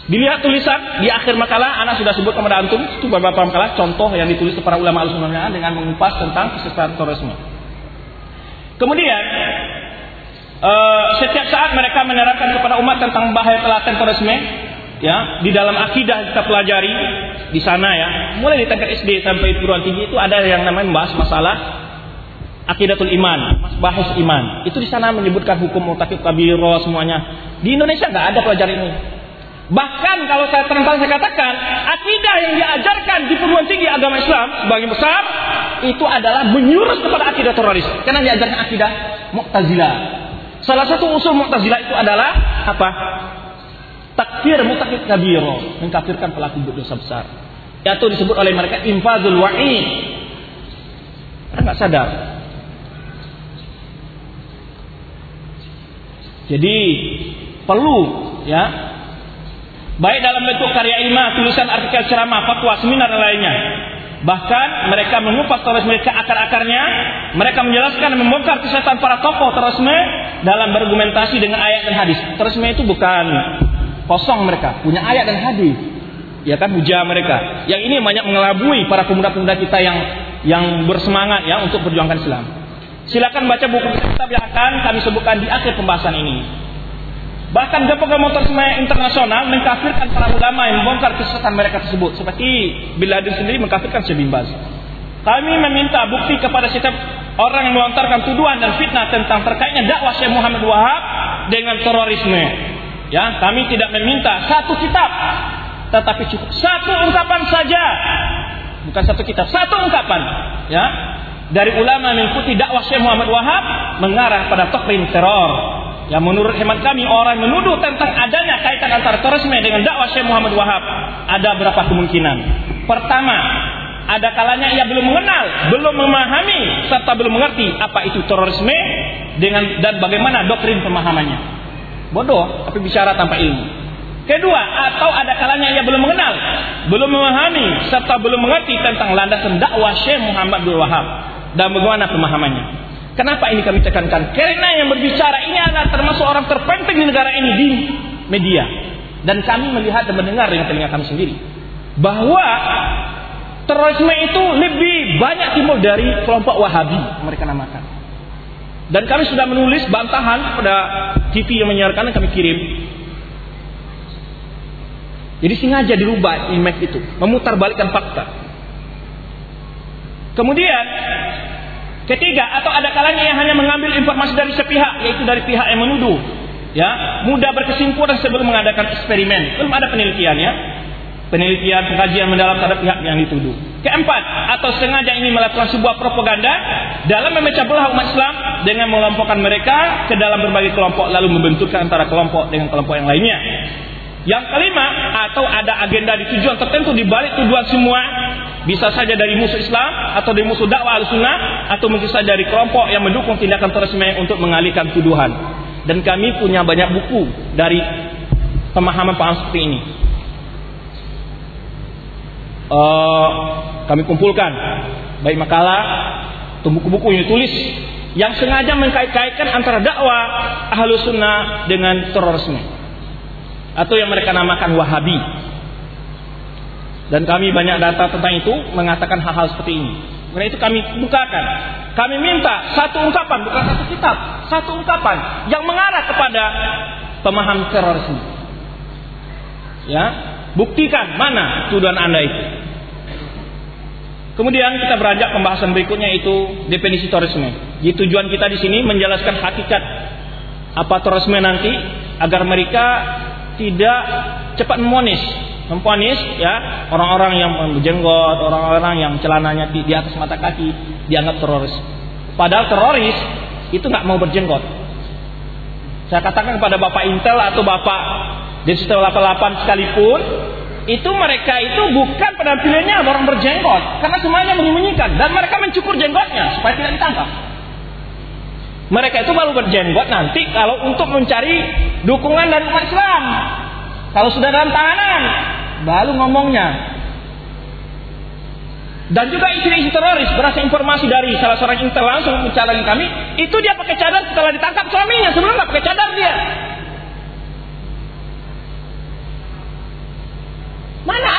Dilihat tulisan di akhir makalah, anak sudah sebut kepada antum itu beberapa makalah contoh yang ditulis para ulama al-sunnah dengan mengupas tentang kesesatan terorisme. Kemudian uh, setiap saat mereka menerangkan kepada umat tentang bahaya telaten terorisme, ya, di dalam akidah kita pelajari di sana ya, mulai di tingkat S D sampai perguruan tinggi itu ada yang namanya membahas masalah akidatul iman, bahas iman. Itu di sana menyebutkan hukum murtakib kabiro semuanya. Di Indonesia nggak ada pelajaran ini. Bahkan kalau saya terang saya katakan, akidah yang diajarkan di perguruan tinggi agama Islam sebagian besar itu adalah menyurus kepada akidah teroris. Karena diajarkan akidah Mu'tazilah. Salah satu usul Mu'tazilah itu adalah apa? Takfir murtakib kabiro, mengkafirkan pelaku dosa besar. Yaitu disebut oleh mereka infazul wa'id. Mereka nggak sadar. Jadi perlu ya, baik dalam bentuk karya ilmiah, tulisan, artikel, ceramah, fatwa, seminar dan lainnya. Bahkan mereka mengupas terorisme ke akar-akarnya. Mereka menjelaskan dan membongkar kesesatan para tokoh terorisme dalam berargumentasi dengan ayat dan hadis. Terorisme itu bukan kosong, mereka punya ayat dan hadis. Ya kan, hujah mereka. Yang ini banyak mengelabui para pemuda-pemuda kita yang yang bersemangat ya untuk perjuangkan Islam. Silakan baca buku kitab yang akan kami sebutkan di akhir pembahasan ini. Bahkan kelompok terorisme internasional mengkafirkan para ulama yang membongkar kesesatan mereka tersebut, seperti Bin Laden sendiri mengkafirkan Syekh Bin Baz. Kami meminta bukti kepada setiap orang yang melontarkan tuduhan dan fitnah tentang terkaitnya dakwah Syekh Muhammad Wahab dengan terorisme. Ya, kami tidak meminta satu kitab, tetapi cukup satu ungkapan saja. Bukan satu kitab, satu ungkapan, ya, dari ulama mengikuti dakwah Syekh Muhammad Wahab mengarah pada doktrin teror. Ya, menurut hemat kami, orang menuduh tentang adanya kaitan antara terorisme dengan dakwah Syekh Muhammad Wahab ada beberapa kemungkinan. Pertama, ada kalanya ia belum mengenal, belum memahami, serta belum mengerti apa itu terorisme dengan dan bagaimana doktrin pemahamannya. Bodoh, tapi bicara tanpa ilmu. Kedua, atau ada kalanya ia belum mengenal, belum memahami, serta belum mengerti tentang landasan dakwah Syekh Muhammad Wahab dan bagaimana pemahamannya. Kenapa ini kami tekankan? Karena yang berbicara ini adalah termasuk orang terpenting di negara ini di media. Dan kami melihat dan mendengar dengan telinga kami sendiri bahwa terorisme itu lebih banyak timbul dari kelompok Wahabi mereka namakan. Dan kami sudah menulis bantahan pada T V yang menyiarkan, kami kirim. Jadi sengaja dirubah image itu, memutarbalikkan fakta. Kemudian ketiga, atau ada kalanya yang hanya mengambil informasi dari sepihak, yaitu dari pihak yang menuduh, ya, mudah berkesimpulan sebelum mengadakan eksperimen. Belum ada penelitian, ya, penelitian, pengkajian mendalam terhadap pihak yang dituduh. Keempat, atau sengaja ini melakukan sebuah propaganda dalam memecah belah umat Islam dengan mengelompokkan mereka ke dalam berbagai kelompok, lalu membenturkan antara kelompok dengan kelompok yang lainnya. Yang kelima, atau ada agenda di tujuan tertentu di balik tuduhan semua. Bisa saja dari musuh Islam, atau dari musuh dakwah al-sunnah, atau mungkin saja dari kelompok yang mendukung tindakan terorisme untuk mengalihkan tuduhan. Dan kami punya banyak buku dari pemahaman-pemahaman seperti ini. Uh, kami kumpulkan baik makalah atau buku-buku yang ditulis yang sengaja mengkait-kaitkan antara dakwah ahlus sunnah dengan terorisme, atau yang mereka namakan Wahabi. Dan kami banyak data tentang itu mengatakan hal-hal seperti ini. Karena itu kami bukakan. Kami minta satu ungkapan, bukan satu kitab, satu ungkapan yang mengarah kepada pemaham terorisme. Ya, buktikan mana tuduhan Anda itu. Kemudian kita beranjak pembahasan berikutnya, itu definisi terorisme. Jadi tujuan kita di sini menjelaskan hakikat apa terorisme nanti agar mereka tidak cepat memonis, memponis ya orang-orang yang berjenggot, orang-orang yang celananya di, di atas mata kaki dianggap teroris. Padahal teroris itu nggak mau berjenggot. Saya katakan kepada Bapak Intel atau Bapak Densus delapan puluh delapan sekalipun, itu mereka itu bukan penampilannya orang berjenggot, karena semuanya menyembunyikan dan mereka mencukur jenggotnya supaya tidak ditangkap. Mereka itu baru berjenggot nanti kalau untuk mencari dukungan dari umat Islam. Kalau sudah dalam tahanan, baru ngomongnya. Dan juga istri-istri teroris, berasa informasi dari salah seorang intel langsung mencari kami, itu dia pakai cadar setelah ditangkap suaminya, sebelum nggak pakai cadar dia.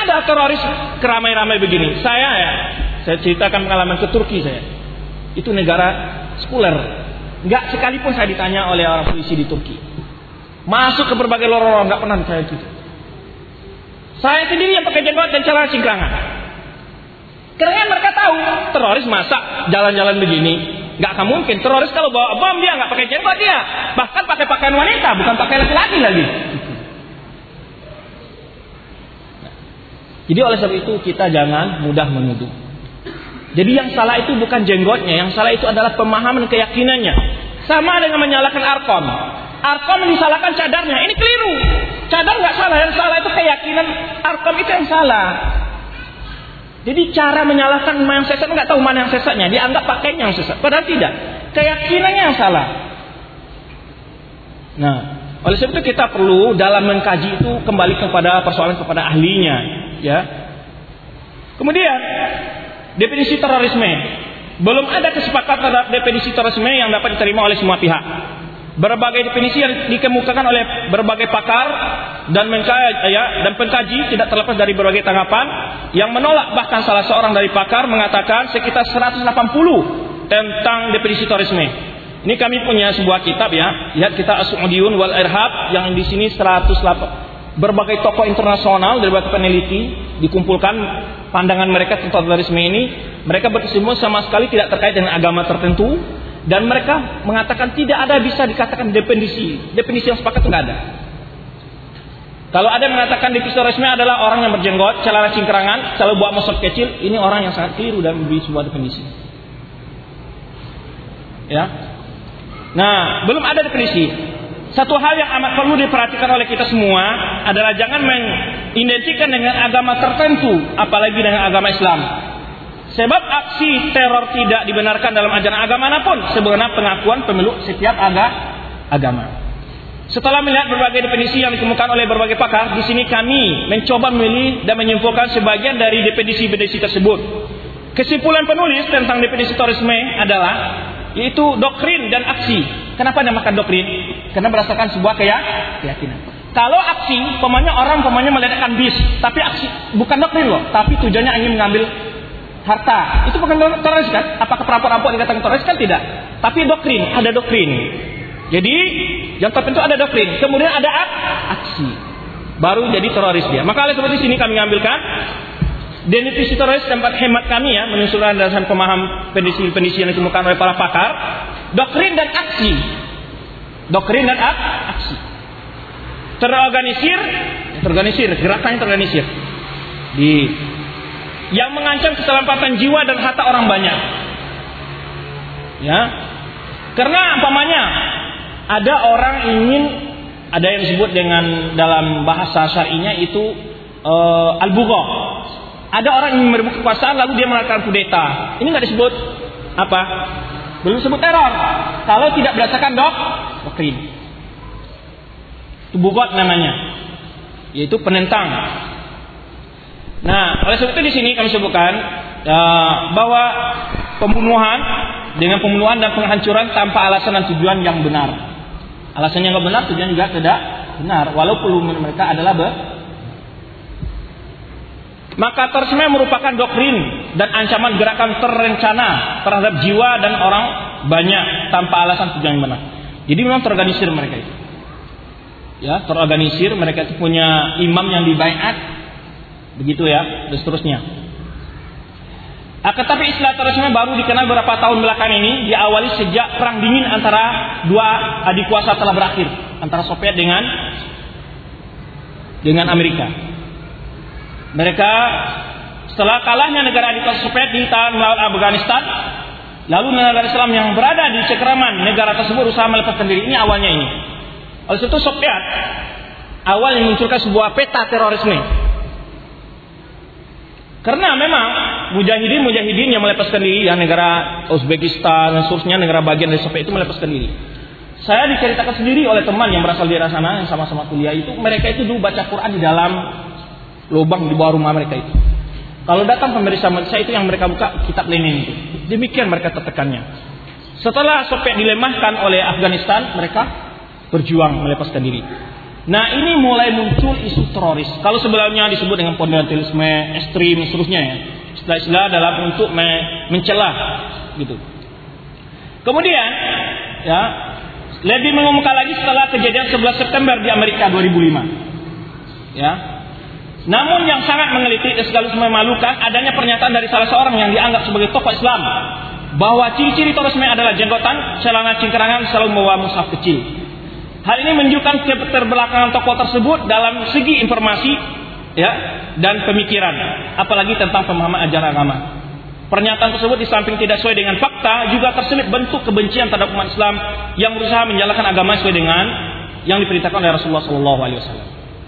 ada teroris keramai-ramai begini. Saya ya, saya ceritakan pengalaman ke Turki saya. Itu negara sekuler. Enggak sekalipun saya ditanya oleh orang polisi di Turki. Masuk ke berbagai lorong, enggak pernah saya gitu. Saya sendiri yang pakai jenggot dan celana cingkrangan. Karena mereka tahu teroris masa jalan-jalan begini. Enggak akan mungkin. Teroris kalau bawa bom dia enggak pakai jenggot dia. Bahkan pakai pakaian wanita, bukan pakai laki-laki lagi. Jadi oleh sebab itu kita jangan mudah menuduh. Jadi yang salah itu bukan jenggotnya, yang salah itu adalah pemahaman keyakinannya. Sama dengan menyalahkan Arkom. Arkom disalahkan cadarnya, ini keliru. Cadar nggak salah, yang salah itu keyakinan Arkom itu yang salah. Jadi cara menyalahkan mana yang sesat, nggak tahu mana yang sesatnya, dianggap pakainya yang sesat. Padahal tidak, keyakinannya yang salah. Nah, oleh sebab itu kita perlu dalam mengkaji itu kembali kepada persoalan kepada ahlinya, ya. Kemudian definisi terorisme, belum ada kesepakatan terhadap definisi terorisme yang dapat diterima oleh semua pihak. Berbagai definisi yang dikemukakan oleh berbagai pakar dan mengkaji, ya, dan pengkaji tidak terlepas dari berbagai tanggapan yang menolak. Bahkan salah seorang dari pakar mengatakan sekitar seratus delapan puluh tentang definisi terorisme. Ini kami punya sebuah kitab, ya, lihat kita As-Su'udiyun wal Irhab, yang di sini seratus delapan berbagai tokoh internasional dari berbagai peneliti dikumpulkan pandangan mereka tentang terorisme ini. Mereka berkesimpulan sama sekali tidak terkait dengan agama tertentu, dan mereka mengatakan tidak ada bisa dikatakan definisi definisi yang sepakat, tidak ada. Kalau ada yang mengatakan definisi terorisme adalah orang yang berjenggot, celana cingkrangan, selalu bawa motor kecil, ini orang yang sangat keliru dan memberi sebuah definisi. Ya. Nah, belum ada definisi. Satu hal yang amat perlu diperhatikan oleh kita semua adalah jangan mengidentikan dengan agama tertentu, apalagi dengan agama Islam. Sebab aksi teror tidak dibenarkan dalam ajaran agama manapun, sebenarnya pengakuan pemeluk setiap agama. Setelah melihat berbagai definisi yang dikemukakan oleh berbagai pakar, di sini kami mencoba memilih dan menyimpulkan sebagian dari definisi-definisi tersebut. Kesimpulan penulis tentang definisi terorisme adalah yaitu doktrin dan aksi. Kenapa dinamakan doktrin? Karena berdasarkan sebuah keyakinan. Kalau aksi, pemanya orang pemanya meledakkan bis, tapi aksi bukan doktrin loh, tapi tujuannya ingin mengambil harta. Itu bukan teroris kan? Apakah perampok-perampok dikatakan teroris? Kan tidak. Tapi doktrin, ada doktrin. Jadi yang tertentu ada doktrin, kemudian ada aksi, baru jadi teroris dia. Maka oleh seperti sini kami mengambilkan definisi teroris tempat hemat kami, ya, menyusulkan dasar pemaham definisi yang ditemukan oleh para pakar, doktrin dan aksi, doktrin dan aksi, terorganisir, terorganisir, gerakan yang terorganisir, di yang mengancam keselamatan jiwa dan harta orang banyak, ya, karena umpamanya ada orang ingin, ada yang disebut dengan dalam bahasa syar'inya itu uh, al-bugha. Ada orang yang merebut kekuasaan lalu dia melakukan kudeta. Ini nggak disebut apa? Belum disebut teror. Kalau tidak berdasarkan dok, doktrin. Itu bugot namanya, yaitu penentang. Nah, oleh sebab itu di sini kami sebutkan uh, bahwa pembunuhan dengan pembunuhan dan penghancuran tanpa alasan dan tujuan yang benar. Alasannya nggak benar, tujuan juga tidak benar. Walaupun mereka adalah ber Maka terorisme merupakan doktrin dan ancaman gerakan terencana terhadap jiwa dan orang banyak tanpa alasan tujuan yang benar. Jadi memang terorganisir mereka itu. Ya, terorganisir, mereka itu punya imam yang dibaiat, begitu ya, dan seterusnya. Akan tapi istilah terorisme baru dikenal beberapa tahun belakangan ini, diawali sejak perang dingin antara dua adik kuasa telah berakhir, antara Soviet dengan dengan Amerika. Mereka setelah kalahnya negara adik Soviet di tahun melawan Afghanistan, lalu negara Islam yang berada di cengkraman negara tersebut berusaha melepaskan diri. Ini awalnya ini. Oleh itu Soviet awal yang munculkan sebuah peta terorisme. Karena memang mujahidin-mujahidin yang melepaskan diri, yang negara Uzbekistan dan seterusnya, negara bagian dari Soviet itu melepaskan diri. Saya diceritakan sendiri oleh teman yang berasal dari sana yang sama-sama kuliah itu, mereka itu dulu baca Quran di dalam lubang di bawah rumah mereka itu. Kalau datang pemeriksaan saya itu yang mereka buka kitab Lenin itu. Demikian mereka tertekannya. Setelah Soviet dilemahkan oleh Afghanistan, mereka berjuang melepaskan diri. Nah, ini mulai muncul isu teroris. Kalau sebelumnya disebut dengan fundamentalisme ekstrim seterusnya ya, istilah-istilah dalam untuk me- mencelah gitu. Kemudian ya, lebih mengumumkan lagi setelah kejadian sebelas September di Amerika dua ribu lima. Ya. Namun yang sangat menggelitik dan sekaligus memalukan adanya pernyataan dari salah seorang yang dianggap sebagai tokoh Islam bahwa ciri-ciri terorisme adalah jenggotan, celana cingkrangan, selalu membawa mushaf kecil. Hal ini menunjukkan keterbelakangan tokoh tersebut dalam segi informasi ya dan pemikiran, apalagi tentang pemahaman ajaran agama. Pernyataan tersebut di samping tidak sesuai dengan fakta, juga terselip bentuk kebencian terhadap umat Islam yang berusaha menjalankan agama sesuai dengan yang diperintahkan oleh Rasulullah shallallahu alaihi wasallam.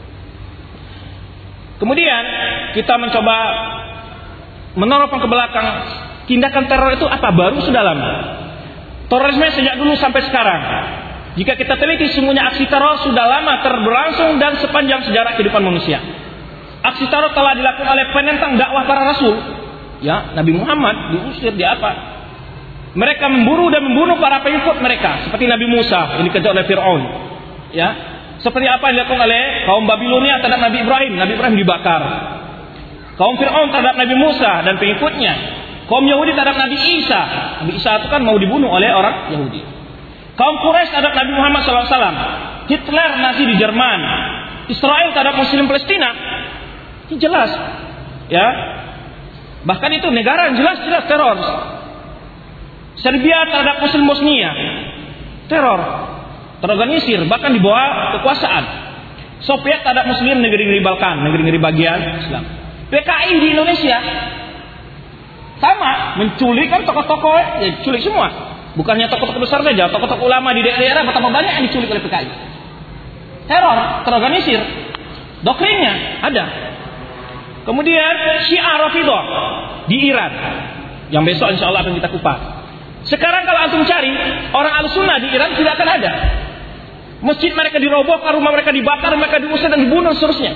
Kemudian kita mencoba menerapkan ke belakang, tindakan teror itu apa? Baru sudah lama. Terorisme sejak dulu sampai sekarang. Jika kita teliti, semuanya aksi teror sudah lama terberlangsung dan sepanjang sejarah kehidupan manusia. Aksi teror telah dilakukan oleh penentang dakwah para rasul. Ya, Nabi Muhammad diusir, di apa? Mereka memburu dan membunuh para pengikut mereka, seperti Nabi Musa yang dikejar oleh Fir'aun. Ya, seperti apa yang dilakukan oleh kaum Babilonia terhadap Nabi Ibrahim. Nabi Ibrahim dibakar. Kaum Fir'aun terhadap Nabi Musa dan pengikutnya. Kaum Yahudi terhadap Nabi Isa. Nabi Isa itu kan mau dibunuh oleh orang Yahudi. Kaum Quraisy terhadap Nabi Muhammad shallallahu alaihi wasallam. Hitler Nazi di Jerman. Israel terhadap Muslim Palestina. Ini jelas. Ya. Bahkan itu negara yang jelas-jelas teror. Serbia terhadap Muslim Bosnia. Teror. Terorganisir, bahkan di bawah kekuasaan. Soviet terhadap Muslim negeri-negeri Balkan, negeri-negeri bagian Islam. P K I di Indonesia sama, menculik kan tokoh-tokoh, ya culik semua. Bukannya tokoh-tokoh besar saja, tokoh-tokoh ulama di daerah betapa banyak yang diculik oleh P K I. Teror, terorganisir. Doktrinnya ada. Kemudian Syiah Rafidhah di Iran, yang besok insya Allah akan kita kupas. Sekarang kalau antum cari orang Ahlussunnah di Iran tidak akan ada. Masjid mereka dirobohkan, rumah mereka dibakar, mereka diusir dan dibunuh seterusnya.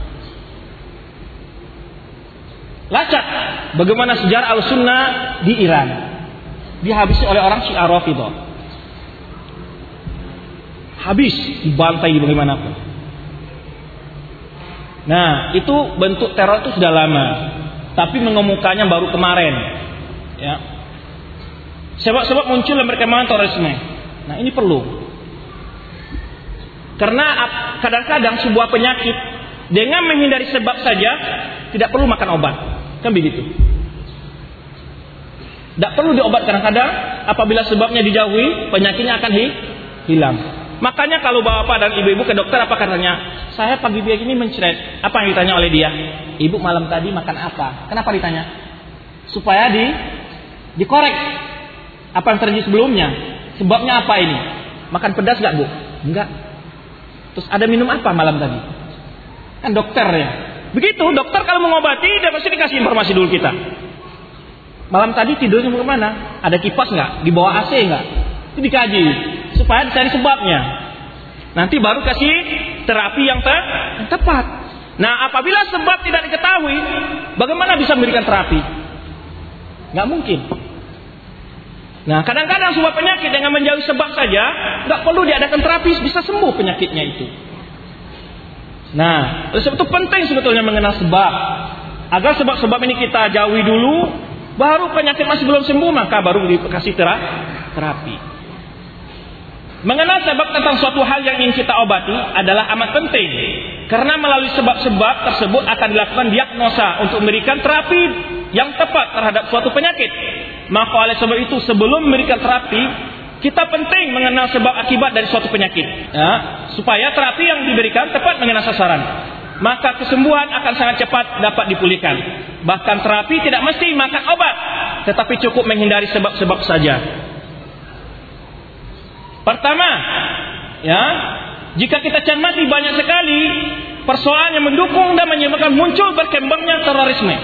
Lacak bagaimana sejarah Ahlussunnah di Iran. Dihabisi oleh orang Syiah Rafidhah. Habis, dibantai bagaimanapun. Nah, itu bentuk teror itu sudah lama, tapi mengemukanya baru kemarin. Ya. Sebab-sebab muncul dan berkembang terorisme. Nah, ini perlu. Karena kadang-kadang sebuah penyakit dengan menghindari sebab saja tidak perlu makan obat. Kan begitu. Tidak perlu diobat kadang-kadang, apabila sebabnya dijauhi, penyakitnya akan hi- hilang. Makanya kalau bapak dan ibu-ibu ke dokter, apa katanya? Saya pagi pagi ini mencret. Apa yang ditanya oleh dia? Ibu malam tadi makan apa? Kenapa ditanya? Supaya di dikorek apa yang terjadi sebelumnya. Sebabnya apa ini? Makan pedas gak, Bu? Enggak. Terus ada minum apa malam tadi? Kan dokter ya. Begitu, dokter kalau mengobati, dia pasti dikasih informasi dulu kita. Malam tadi tidurnya bagaimana? Ada kipas nggak? Di bawah A C nggak? Itu dikaji supaya dicari sebabnya. Nanti baru kasih terapi yang, te- yang tepat. Nah, apabila sebab tidak diketahui, bagaimana bisa memberikan terapi? Nggak mungkin. Nah, kadang-kadang sebuah penyakit dengan menjauhi sebab saja, nggak perlu diadakan terapi, bisa sembuh penyakitnya itu. Nah, oleh sebab itu penting sebetulnya mengenal sebab. Agar sebab-sebab ini kita jauhi dulu, baru penyakit masih belum sembuh, maka baru dikasih terapi. Mengenal sebab tentang suatu hal yang ingin kita obati adalah amat penting. Karena melalui sebab-sebab tersebut akan dilakukan diagnosa untuk memberikan terapi yang tepat terhadap suatu penyakit. Maka oleh sebab itu sebelum memberikan terapi, kita penting mengenal sebab akibat dari suatu penyakit. Ya, supaya terapi yang diberikan tepat mengenai sasaran. Maka kesembuhan akan sangat cepat dapat dipulihkan. Bahkan terapi tidak mesti makan obat, tetapi cukup menghindari sebab-sebab saja. Pertama, ya, jika kita cermati banyak sekali persoalan yang mendukung dan menyebabkan muncul berkembangnya terorisme.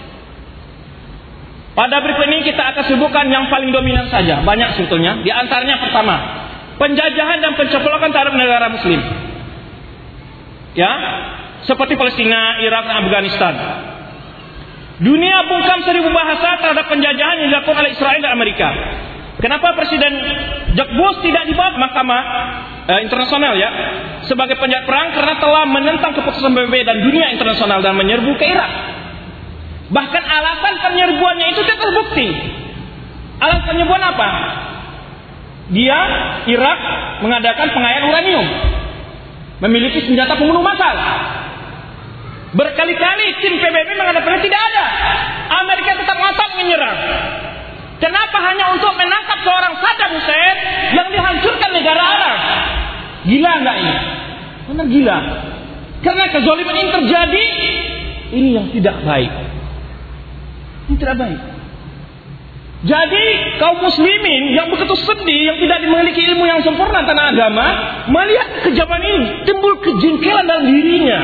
Pada berikut ini kita akan sebutkan yang paling dominan saja. Banyak sebetulnya. Di antaranya pertama, penjajahan dan pencaplokan terhadap negara Muslim. Ya, seperti Palestina, Irak, dan Afghanistan. Dunia bungkam seribu bahasa terhadap penjajahan yang dilakukan oleh Israel dan Amerika. Kenapa Presiden George Bush tidak dibawa ke mahkamah? eh, internasional ya sebagai penjahat perang karena telah menentang keputusan P B B dan dunia internasional dan menyerbu ke Irak. Bahkan alasan penyerbuannya itu tidak terbukti. Alasan penyerbuan apa? Dia, Irak, mengadakan pengayaan uranium, memiliki senjata pembunuh massal. Berkali-kali tim P B B mengatakan tidak ada. Amerika tetap ngotot menyerang. Kenapa hanya untuk menangkap seorang Saddam Hussein yang dihancurkan negara Arab? Gila enggak ini? Benar gila. Karena kezaliman ini terjadi, ini yang tidak baik. Ini tidak baik. Jadi kaum muslimin yang begitu sedih, yang tidak memiliki ilmu yang sempurna tentang agama, melihat kejaman ini, timbul kejengkelan dalam dirinya.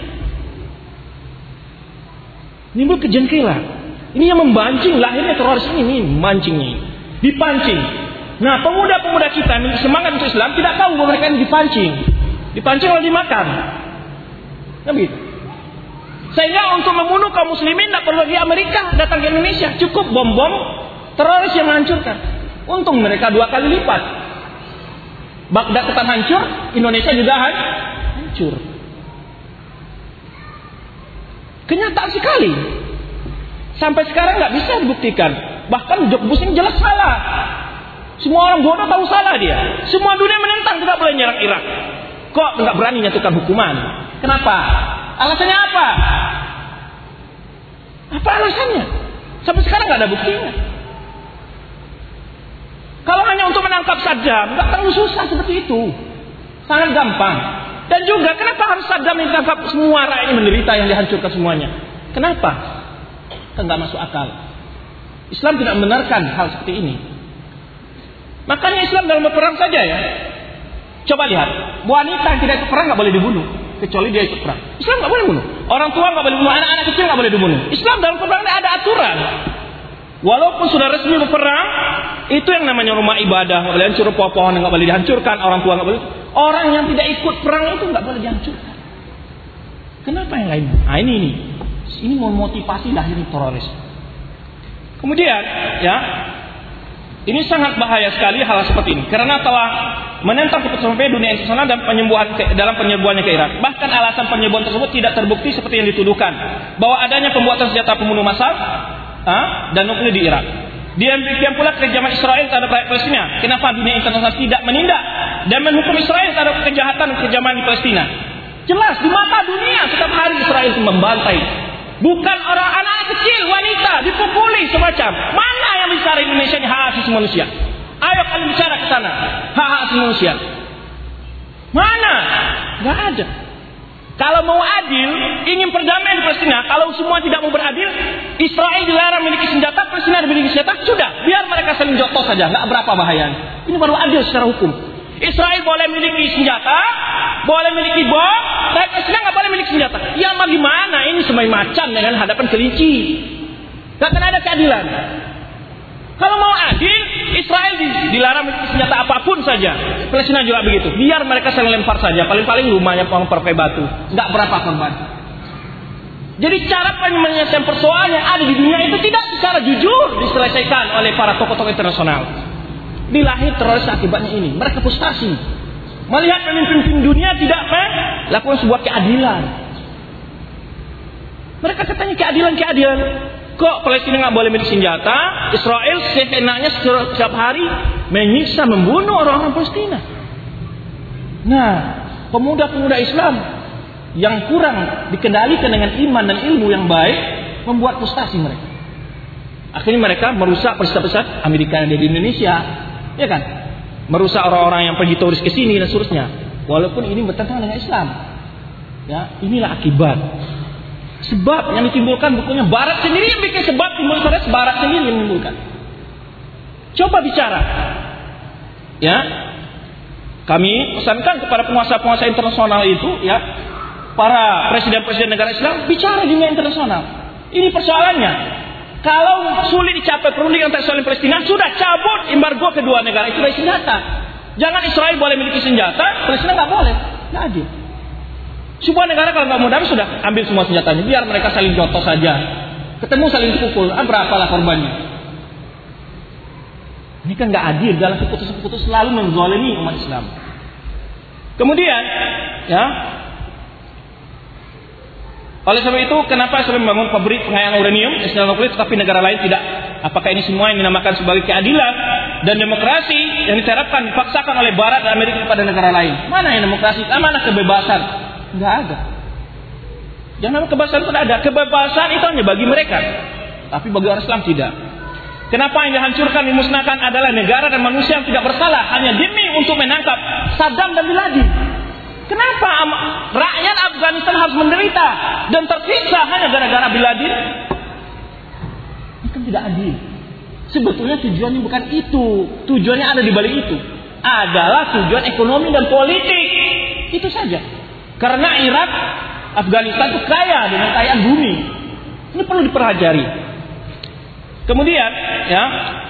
Timbul kejengkelan. Ini yang membancing lahirnya teroris ini, ini mancing ini, dipancing. Nah, pemuda-pemuda kita yang semangat untuk Islam tidak tahu bahwa mereka ini dipancing, dipancing lalu dimakan. Nah, begitu. Sehingga untuk membunuh kaum muslimin tidak perlu di Amerika datang ke Indonesia, cukup bom-bom teroris yang menghancurkan. Untung mereka dua kali lipat. Baghdad tetap hancur, Indonesia juga hancur. Kenyataan sekali. Sampai sekarang nggak bisa dibuktikan. Bahkan George Bush ini jelas salah. Semua orang bodoh tahu salah dia. Semua dunia menentang tidak boleh nyerang Irak. Kok nggak berani nyatukan hukuman? Kenapa? Alasannya apa? Apa alasannya? Sampai sekarang nggak ada buktinya. Kalau hanya untuk menangkap Saddam, nggak terlalu susah seperti itu, sangat gampang. Dan juga kenapa harus Saddam yang ditangkap, semua rakyat ini menderita yang dihancurkan semuanya? Kenapa? Kan nggak masuk akal. Islam tidak membenarkan hal seperti ini. Makanya Islam dalam berperang saja ya. Coba lihat, wanita yang tidak ikut perang nggak boleh dibunuh, kecuali dia ikut perang. Islam nggak boleh bunuh. Orang tua nggak boleh bunuh, anak-anak kecil nggak boleh dibunuh. Islam dalam perang ada aturan. Walaupun sudah resmi berperang, itu yang namanya rumah ibadah nggak boleh hancur, pohon nggak boleh dihancurkan, orang tua nggak boleh. Orang yang tidak ikut perang itu nggak boleh dihancurkan. Kenapa yang lain? Nah ini ini, ini memotivasi lahirnya teroris. Kemudian, ya, ini sangat bahaya sekali hal seperti ini, karena telah menentang keputusan P B B dunia internasional dan penyembuhan ke, dalam penyembuhannya ke Irak. Bahkan alasan penyembuhan tersebut tidak terbukti seperti yang dituduhkan, bahwa adanya pembuatan senjata pembunuh massal Ha? dan nuklir di Irak. Demikian pula kekejaman Israel terhadap rakyat Palestina. Kenapa dunia internasional tidak menindak dan menghukum Israel terhadap kejahatan dan kekejaman di Palestina? Jelas di mata dunia setiap hari Israel itu membantai. Bukan orang anak kecil, wanita dipukuli semacam. Mana yang bicara Indonesia ini hak asasi manusia? Ayo kalian bicara ke sana. Hak asasi manusia. Mana? Gak ada. Kalau mau adil, ingin perdamaian di Palestina, kalau semua tidak mau beradil, Israel dilarang memiliki senjata, Palestina memiliki senjata, sudah, biar mereka saling jotos saja, nggak berapa bahayanya. Ini baru adil secara hukum. Israel boleh memiliki senjata, boleh memiliki bom, tapi Palestina nggak boleh memiliki senjata. Ya bagaimana ini semai macan dengan hadapan kelinci? Nggak akan ada keadilan. Kalau mau adil, Israel dilarang memiliki senjata apapun saja. Palestina juga begitu. Biar mereka saling lempar saja. Paling-paling rumahnya pakai batu. Nggak berapa korban. Jadi cara penyelesaian persoalan yang ada di dunia itu tidak secara jujur diselesaikan oleh para tokoh-tokoh internasional. Dilahir teroris akibatnya ini. Mereka frustasi. Melihat pemimpin dunia tidak melakukan sebuah keadilan. Mereka katanya keadilan-keadilan. Kok Palestina nggak boleh memiliki senjata? Israel seenaknya setiap hari menyiksa, membunuh orang-orang Palestina. Nah, pemuda-pemuda Islam yang kurang dikendalikan dengan iman dan ilmu yang baik membuat frustasi mereka. Akhirnya mereka merusak perusahaan-perusahaan Amerika yang ada di Indonesia, ya kan? Merusak orang-orang yang pergi turis ke sini dan seterusnya. Walaupun ini bertentangan dengan Islam. Ya, inilah akibat. Sebab yang ditimbulkan bukunya Barat sendiri yang bikin sebab timbul pada Barat sendiri yang menimbulkan. Coba bicara. Ya. Kami pesankan kepada penguasa-penguasa internasional itu, ya, para presiden-presiden negara Islam, bicara di dunia internasional. Ini persoalannya. Kalau sulit dicapai perundingan antara Israel dan Palestina, sudah cabut embargo kedua negara itu dari senjata. Jangan Israel boleh memiliki senjata, Palestina nggak boleh. Nggak adil. Sebuah negara kalau nggak mau damai sudah ambil semua senjatanya, biar mereka saling jotos saja, ketemu saling pukul, ah, berapalah korbannya. Ini kan nggak adil, dalam keputusan-keputusan selalu menzalimi umat Islam. Kemudian, ya, oleh sebab itu, kenapa Israel membangun pabrik pengayaan uranium, senjata nuklir, tetapi negara lain tidak? Apakah ini semua yang dinamakan sebagai keadilan dan demokrasi yang diterapkan, dipaksakan oleh Barat dan Amerika kepada negara lain? Mana yang demokrasi? Mana kebebasan? Enggak ada. Yang namanya kebebasan itu ada. Kebebasan itu hanya bagi mereka, tapi bagi orang Islam tidak. Kenapa yang dihancurkan, dimusnahkan adalah negara dan manusia yang tidak bersalah hanya demi untuk menangkap Saddam dan Bin Laden? Kenapa rakyat Afghanistan harus menderita dan tersiksa hanya gara-gara Bin Laden? Itu tidak adil. Sebetulnya tujuannya bukan itu. Tujuannya ada di balik itu. Adalah tujuan ekonomi dan politik. Itu saja. Karena Irak, Afghanistan itu kaya dengan kekayaan bumi. Ini perlu dipelajari. Kemudian, ya,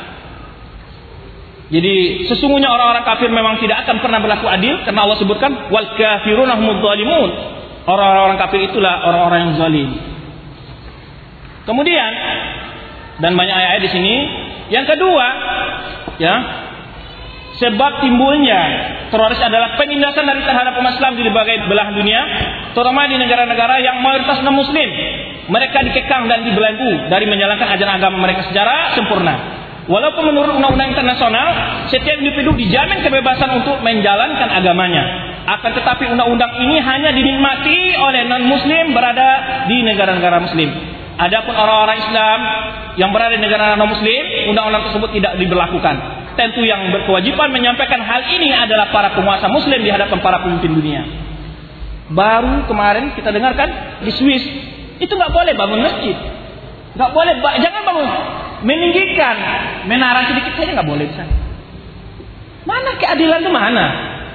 jadi sesungguhnya orang-orang kafir memang tidak akan pernah berlaku adil, karena Allah sebutkan wal kafiruna humudz zalimun. Orang-orang kafir itulah orang-orang yang zalim. Kemudian, dan banyak ayat-ayat di sini. Yang kedua, ya, sebab timbulnya teroris adalah penindasan dari terhadap umat Islam di berbagai belahan dunia, terutama di negara-negara yang mayoritas non-Muslim. Mereka dikekang dan dibelenggu dari menjalankan ajaran agama mereka secara sempurna. Walaupun menurut undang-undang internasional, setiap individu dijamin kebebasan untuk menjalankan agamanya. Akan tetapi undang-undang ini hanya dinikmati oleh non-Muslim berada di negara-negara Muslim. Adapun orang-orang Islam yang berada di negara non-Muslim, undang-undang tersebut tidak diberlakukan. Tentu yang berkewajiban menyampaikan hal ini adalah para penguasa Muslim di hadapan para pemimpin dunia. Baru kemarin kita dengarkan di Swiss, itu nggak boleh bangun masjid, nggak boleh, jangan bangun, meninggikan menara sedikit saja nggak boleh di sana. Mana keadilan itu mana?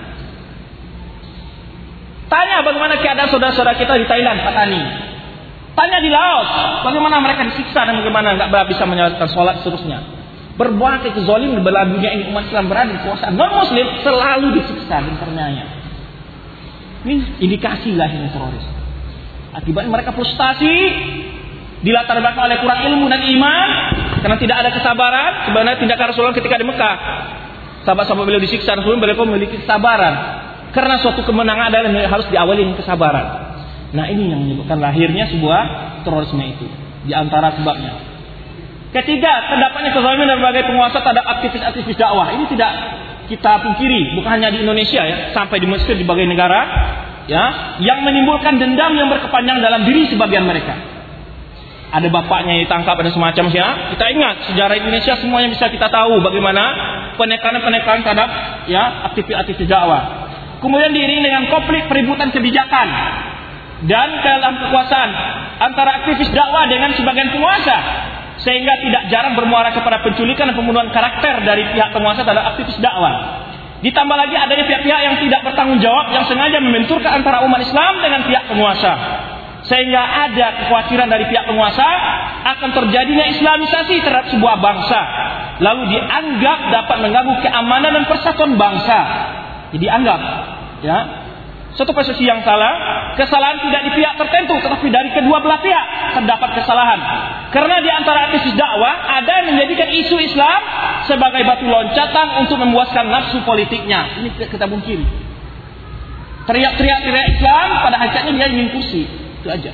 Tanya bagaimana keadaan saudara-saudara kita di Thailand, Patani. Tanya di Laos, bagaimana mereka disiksa dan bagaimana nggak bisa menjalankan sholat seterusnya. Berbagai kezolim di belahan dunia ini umat Islam berada di kekuasaan non-Muslim selalu disiksa dan ternyata. Ini indikasi lahirnya teroris. Akibatnya mereka frustasi, dilatar belakang oleh kurang ilmu dan iman, karena tidak ada kesabaran. Sebenarnya tindakan Rasulullah ketika di Mekah, sahabat-sahabat beliau disiksa, Rasulullah beliau memiliki kesabaran. Karena suatu kemenangan adalah harus diawali dengan kesabaran. Nah, ini yang menyebabkan lahirnya sebuah terorisme itu. Di antara sebabnya. Ketiga, terdapatnya kezaliman dari berbagai penguasa terhadap aktivis-aktivis dakwah. Ini tidak kita pungkiri, bukan hanya di Indonesia ya, sampai di Mesir, di berbagai negara, ya, yang menimbulkan dendam yang berkepanjangan dalam diri sebagian mereka. Ada bapaknya yang ditangkap, ada semacamnya. Kita ingat sejarah Indonesia semuanya bisa kita tahu bagaimana penekanan-penekanan terhadap ya aktivis-aktivis dakwah. Kemudian diiringi dengan konflik peributan kebijakan dan dalam kekuasaan antara aktivis dakwah dengan sebagian penguasa, sehingga tidak jarang bermuara kepada penculikan dan pembunuhan karakter dari pihak penguasa terhadap aktivis dakwah. Ditambah lagi adanya pihak-pihak yang tidak bertanggung jawab yang sengaja membenturkan antara umat Islam dengan pihak penguasa, sehingga ada kekhawatiran dari pihak penguasa akan terjadinya islamisasi terhadap sebuah bangsa, lalu dianggap dapat mengganggu keamanan dan persatuan bangsa. Jadi anggap ya suatu persepsi yang salah, kesalahan tidak di pihak tertentu, tetapi dari kedua belah pihak terdapat kesalahan. Karena di antara aktivis dakwah ada yang menjadikan isu Islam sebagai batu loncatan untuk memuaskan nafsu politiknya. Ini kita mungkiri. Teriak-teriak teriak Islam, pada hakikatnya dia ingin kursi. Itu aja.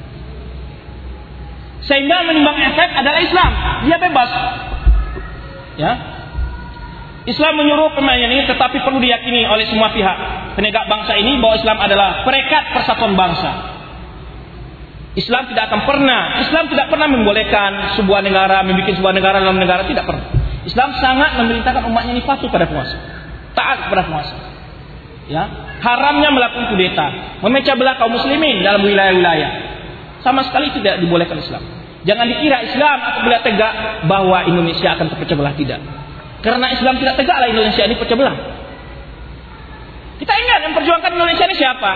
Sehingga menimbang efek adalah Islam. Dia bebas. Ya. Islam menyuruh pemain ini, tetapi perlu diyakini oleh semua pihak penegak bangsa ini bahwa Islam adalah perekat persatuan bangsa. Islam tidak akan pernah, Islam tidak pernah membolehkan sebuah negara membuat sebuah negara dalam negara, tidak pernah. Islam sangat memerintahkan umatnya ini patuh pada penguasa, taat kepada penguasa. Ya, haramnya melakukan kudeta, memecah belah kaum muslimin dalam wilayah-wilayah. Sama sekali tidak dibolehkan Islam. Jangan dikira Islam apabila tegak bahwa Indonesia akan terpecah belah, tidak. Karena Islam tidak tegaklah Indonesia ini pecah belah. Kita ingat yang perjuangkan Indonesia ini siapa?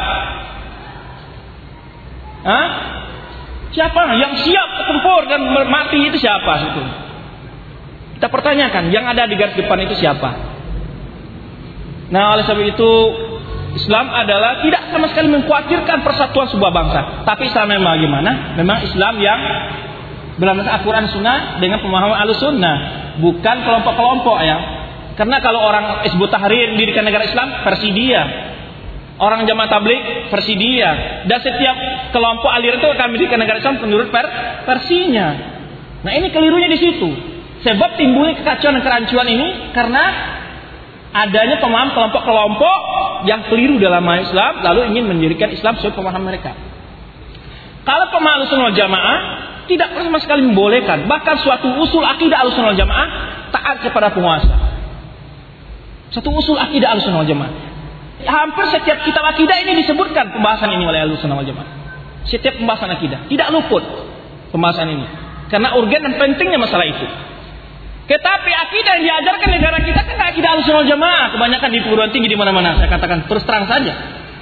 Hah? Siapa yang siap tempur dan mati itu siapa? Itu. Kita pertanyakan, yang ada di garis depan itu siapa? Nah, oleh sebab itu Islam adalah tidak sama sekali mengkhawatirkan persatuan sebuah bangsa. Tapi Islam memang bagaimana? Memang Islam yang berdasarkan Al-Quran Sunnah dengan pemahaman Ahlussunnah, bukan kelompok-kelompok ya. Karena kalau orang Hizbut Tahrir mendirikan negara Islam versi dia, Orang jamaah tabligh versi dia, dan setiap kelompok aliran itu akan mendirikan negara Islam menurut per versinya. Nah ini kelirunya di situ. Sebab timbulnya kekacauan dan kerancuan ini karena adanya pemahaman kelompok-kelompok yang keliru dalam Islam, lalu ingin mendirikan Islam sesuai pemahaman mereka. Kalau pemahaman Ahlussunnah wal Jamaah tidak sama sekali membolehkan, bahkan suatu usul akidah Ahlussunnah wal Jamaah taat kepada penguasa. Satu usul akidah Ahlussunnah wal Jamaah. Hampir setiap kitab akidah ini disebutkan pembahasan ini oleh Ahlussunnah wal Jamaah. Setiap pembahasan akidah tidak luput pembahasan ini, karena urgen dan pentingnya masalah itu. Tetapi akidah yang diajarkan negara kita kan akidah Ahlussunnah wal Jamaah, kebanyakan di perguruan tinggi di mana-mana. Saya katakan terus terang saja.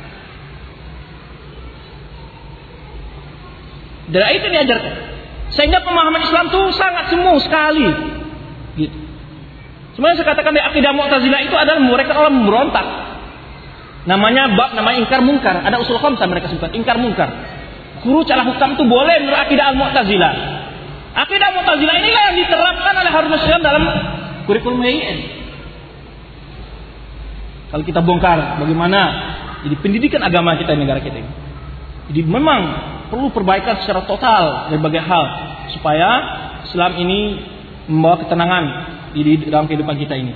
Dan itu diajarkan. Sehingga pemahaman Islam itu sangat semu sekali. Gitu. Sebenarnya saya katakan di akidah Mu'tazilah itu adalah mereka orang memberontak. Namanya bab namanya ingkar mungkar. Ada usul khamsah mereka sebutkan ingkar mungkar. Guru cara hukum itu boleh menurut akidah Al-Mu'tazilah. Akidah Mu'tazilah inilah yang diterapkan oleh Harun Masiam dalam kurikulum Y I N. Kalau kita bongkar bagaimana jadi pendidikan agama kita di negara kita ini. Jadi memang perlu perbaikan secara total berbagai hal supaya Islam ini membawa ketenangan di dalam kehidupan kita ini.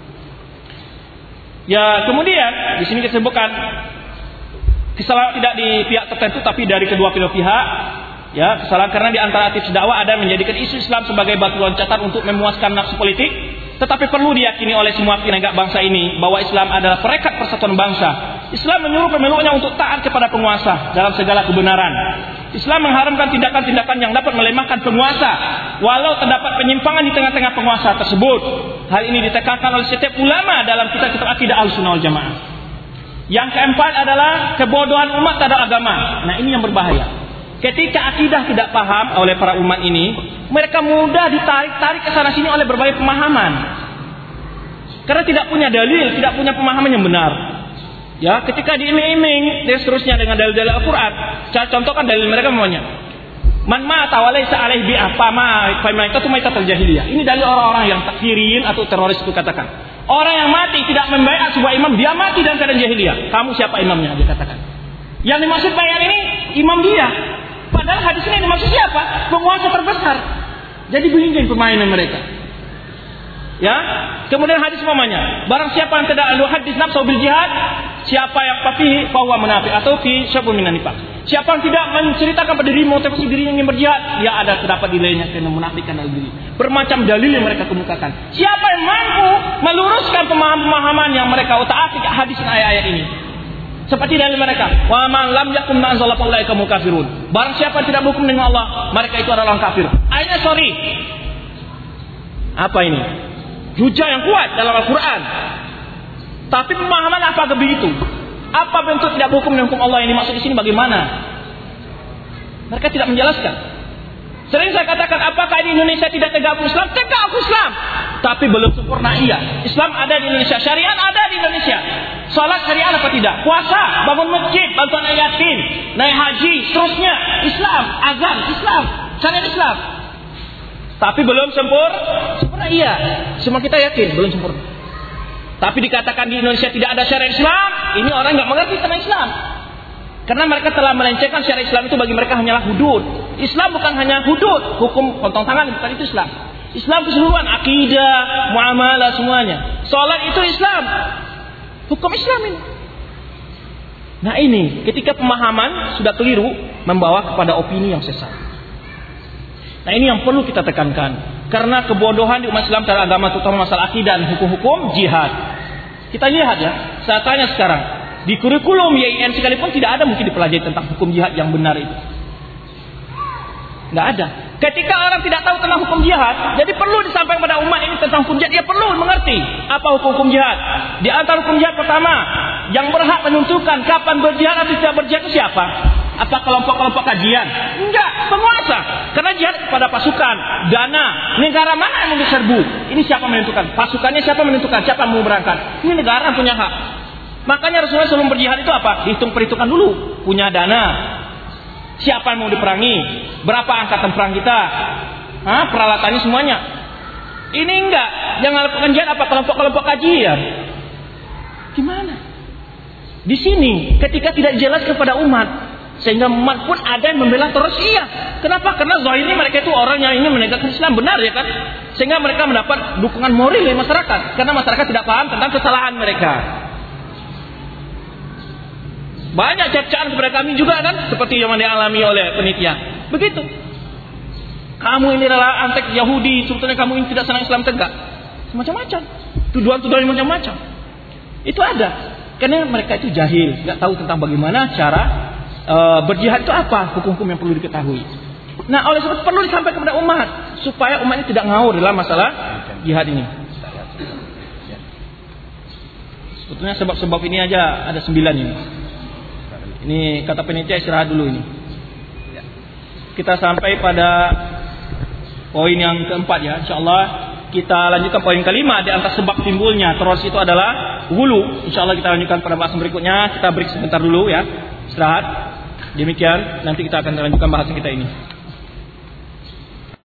Ya, kemudian di sini kita sebutkan kesalahan tidak di pihak tertentu tapi dari kedua pihak. Ya, kesalahan karena di antara tips dakwah ada menjadikan isu Islam sebagai batu loncatan untuk memuaskan nafsu politik, tetapi perlu diyakini oleh semua penegak bangsa ini bahwa Islam adalah perekat persatuan bangsa. Islam menyuruh pemeluknya untuk taat kepada penguasa dalam segala kebenaran. Islam mengharamkan tindakan-tindakan yang dapat melemahkan penguasa, walau terdapat penyimpangan di tengah-tengah penguasa tersebut. Hal ini ditekankan oleh setiap ulama dalam kitab-kitab akidah Ahlussunnah wal Jamaah. Yang keempat adalah kebodohan umat terhadap agama. Nah, ini yang berbahaya. Ketika akidah tidak paham oleh para umat ini, mereka mudah ditarik-tarik ke sana sini oleh berbagai pemahaman. Karena tidak punya dalil, tidak punya pemahaman yang benar. Ya, ketika diiming-iming dan seterusnya dengan dalil-dalil Al-Qur'an, saya contohkan dalil mereka semuanya. Man mata wa laysa alaihi bi apa ma fa itu maitatul jahiliyah. Ini dalil orang-orang yang takfirin atau teroris itu katakan. Orang yang mati tidak membaiat sebuah imam, dia mati dalam keadaan jahiliyah. Kamu siapa imamnya? Dia katakan. Yang dimaksud bayat ini imam dia. Padahal hadis ini dimaksud siapa? Penguasa terbesar. Jadi begini permainan mereka. Ya, kemudian hadis umpamanya, barang siapa yang tidak alu hadis nafsu bil jihad, siapa yang papi bahwa munafik atau fi syabun minan nifaq. Siapa yang tidak menceritakan pada diri motivasi dirinya ingin berjihad, dia ada terdapat nilainya karena menafikan dalam diri. Bermacam dalil yang mereka kemukakan. Siapa yang mampu meluruskan pemahaman-pemahaman yang mereka utak-atik hadis dan ayat-ayat ini? Seperti dalil mereka, wa man lam yakum ma anzala fa ulaika kafirun. Barang siapa tidak berhukum dengan Allah, mereka itu adalah orang kafir. Ayatnya sorry. Apa ini? Hujah yang kuat dalam Al-Quran. Tapi pemahaman apa begitu? Apa bentuk tidak berhukum dengan hukum Allah yang dimaksud di sini bagaimana? Mereka tidak menjelaskan. Sering saya katakan, apakah di Indonesia tidak tegak hukum Islam? Tegak hukum Islam, tapi belum sempurna. Iya, Islam ada di Indonesia, syariat ada di Indonesia. Salat syariat apa tidak? Puasa, bangun masjid, bantuan yatim, naik haji, seterusnya. Islam, azan, Islam, syariat Islam. Tapi belum sempurna. Sempurna iya, semua kita yakin belum sempurna. Tapi dikatakan di Indonesia tidak ada syariat Islam, ini orang nggak mengerti tentang Islam. Karena mereka telah melencengkan syariat Islam itu bagi mereka hanyalah hudud. Islam bukan hanya hudud, hukum potong tangan, bukan itu Islam. Islam keseluruhan, akidah, muamalah semuanya. Salat itu Islam. Hukum Islam ini. Nah ini, ketika pemahaman sudah keliru, membawa kepada opini yang sesat. Nah ini yang perlu kita tekankan. Karena kebodohan di umat Islam terhadap agama, terutama masalah akidah dan hukum-hukum jihad. Kita lihat ya, saya tanya sekarang. Di kurikulum Y I N sekalipun tidak ada mungkin dipelajari tentang hukum jihad yang benar itu. Tidak ada. Ketika orang tidak tahu tentang hukum jihad, jadi perlu disampaikan pada umat ini tentang hukum jihad. Dia perlu mengerti apa hukum-hukum jihad. Di antara hukum jihad pertama, yang berhak menentukan kapan berjihad atau tidak berjihad itu siapa? Apa kelompok-kelompok kajian? Enggak, penguasa. Karena jihad kepada pasukan, dana, negara mana yang mau diserbu? Ini siapa menentukan? Pasukannya siapa menentukan? Siapa mau berangkat? Ini negara punya hak. Makanya Rasulullah sebelum berjihad itu apa? Dihitung perhitungan dulu. Punya dana. Siapa yang mau diperangi? Berapa angkatan perang kita? Hah? Peralatannya semuanya. Ini enggak. Yang melakukan jihad apa? Kelompok-kelompok kajian. Gimana? Di sini ketika tidak dijelaskan kepada umat, sehingga umat pun ada yang membela teroris. Iya. Kenapa? Karena zahirnya mereka itu orang yang ingin menegakkan Islam, benar ya kan? Sehingga mereka mendapat dukungan moral dari masyarakat, karena masyarakat tidak paham tentang kesalahan mereka. Banyak cercaan kepada kami juga kan, seperti yang dialami oleh penitia. Begitu. Kamu ini adalah antek Yahudi, sebetulnya kamu ini tidak senang Islam tegak. Macam-macam. Tuduhan-tuduhan macam-macam. Itu ada. Karena mereka itu jahil, tidak tahu tentang bagaimana cara uh, berjihad itu apa, hukum-hukum yang perlu diketahui. Nah, oleh sebab itu perlu disampaikan kepada umat, supaya umat ini tidak ngawur dalam masalah jihad ini. Sebetulnya sebab-sebab ini aja ada sembilan ini. Ini kata penitia istirahat dulu ini. Kita sampai pada poin yang keempat ya. InsyaAllah kita lanjutkan poin kelima di antara sebab timbulnya teroris itu adalah hulu. InsyaAllah kita lanjutkan pada bahasan berikutnya. Kita break sebentar dulu ya. Istirahat. Demikian nanti kita akan lanjutkan bahasan kita ini.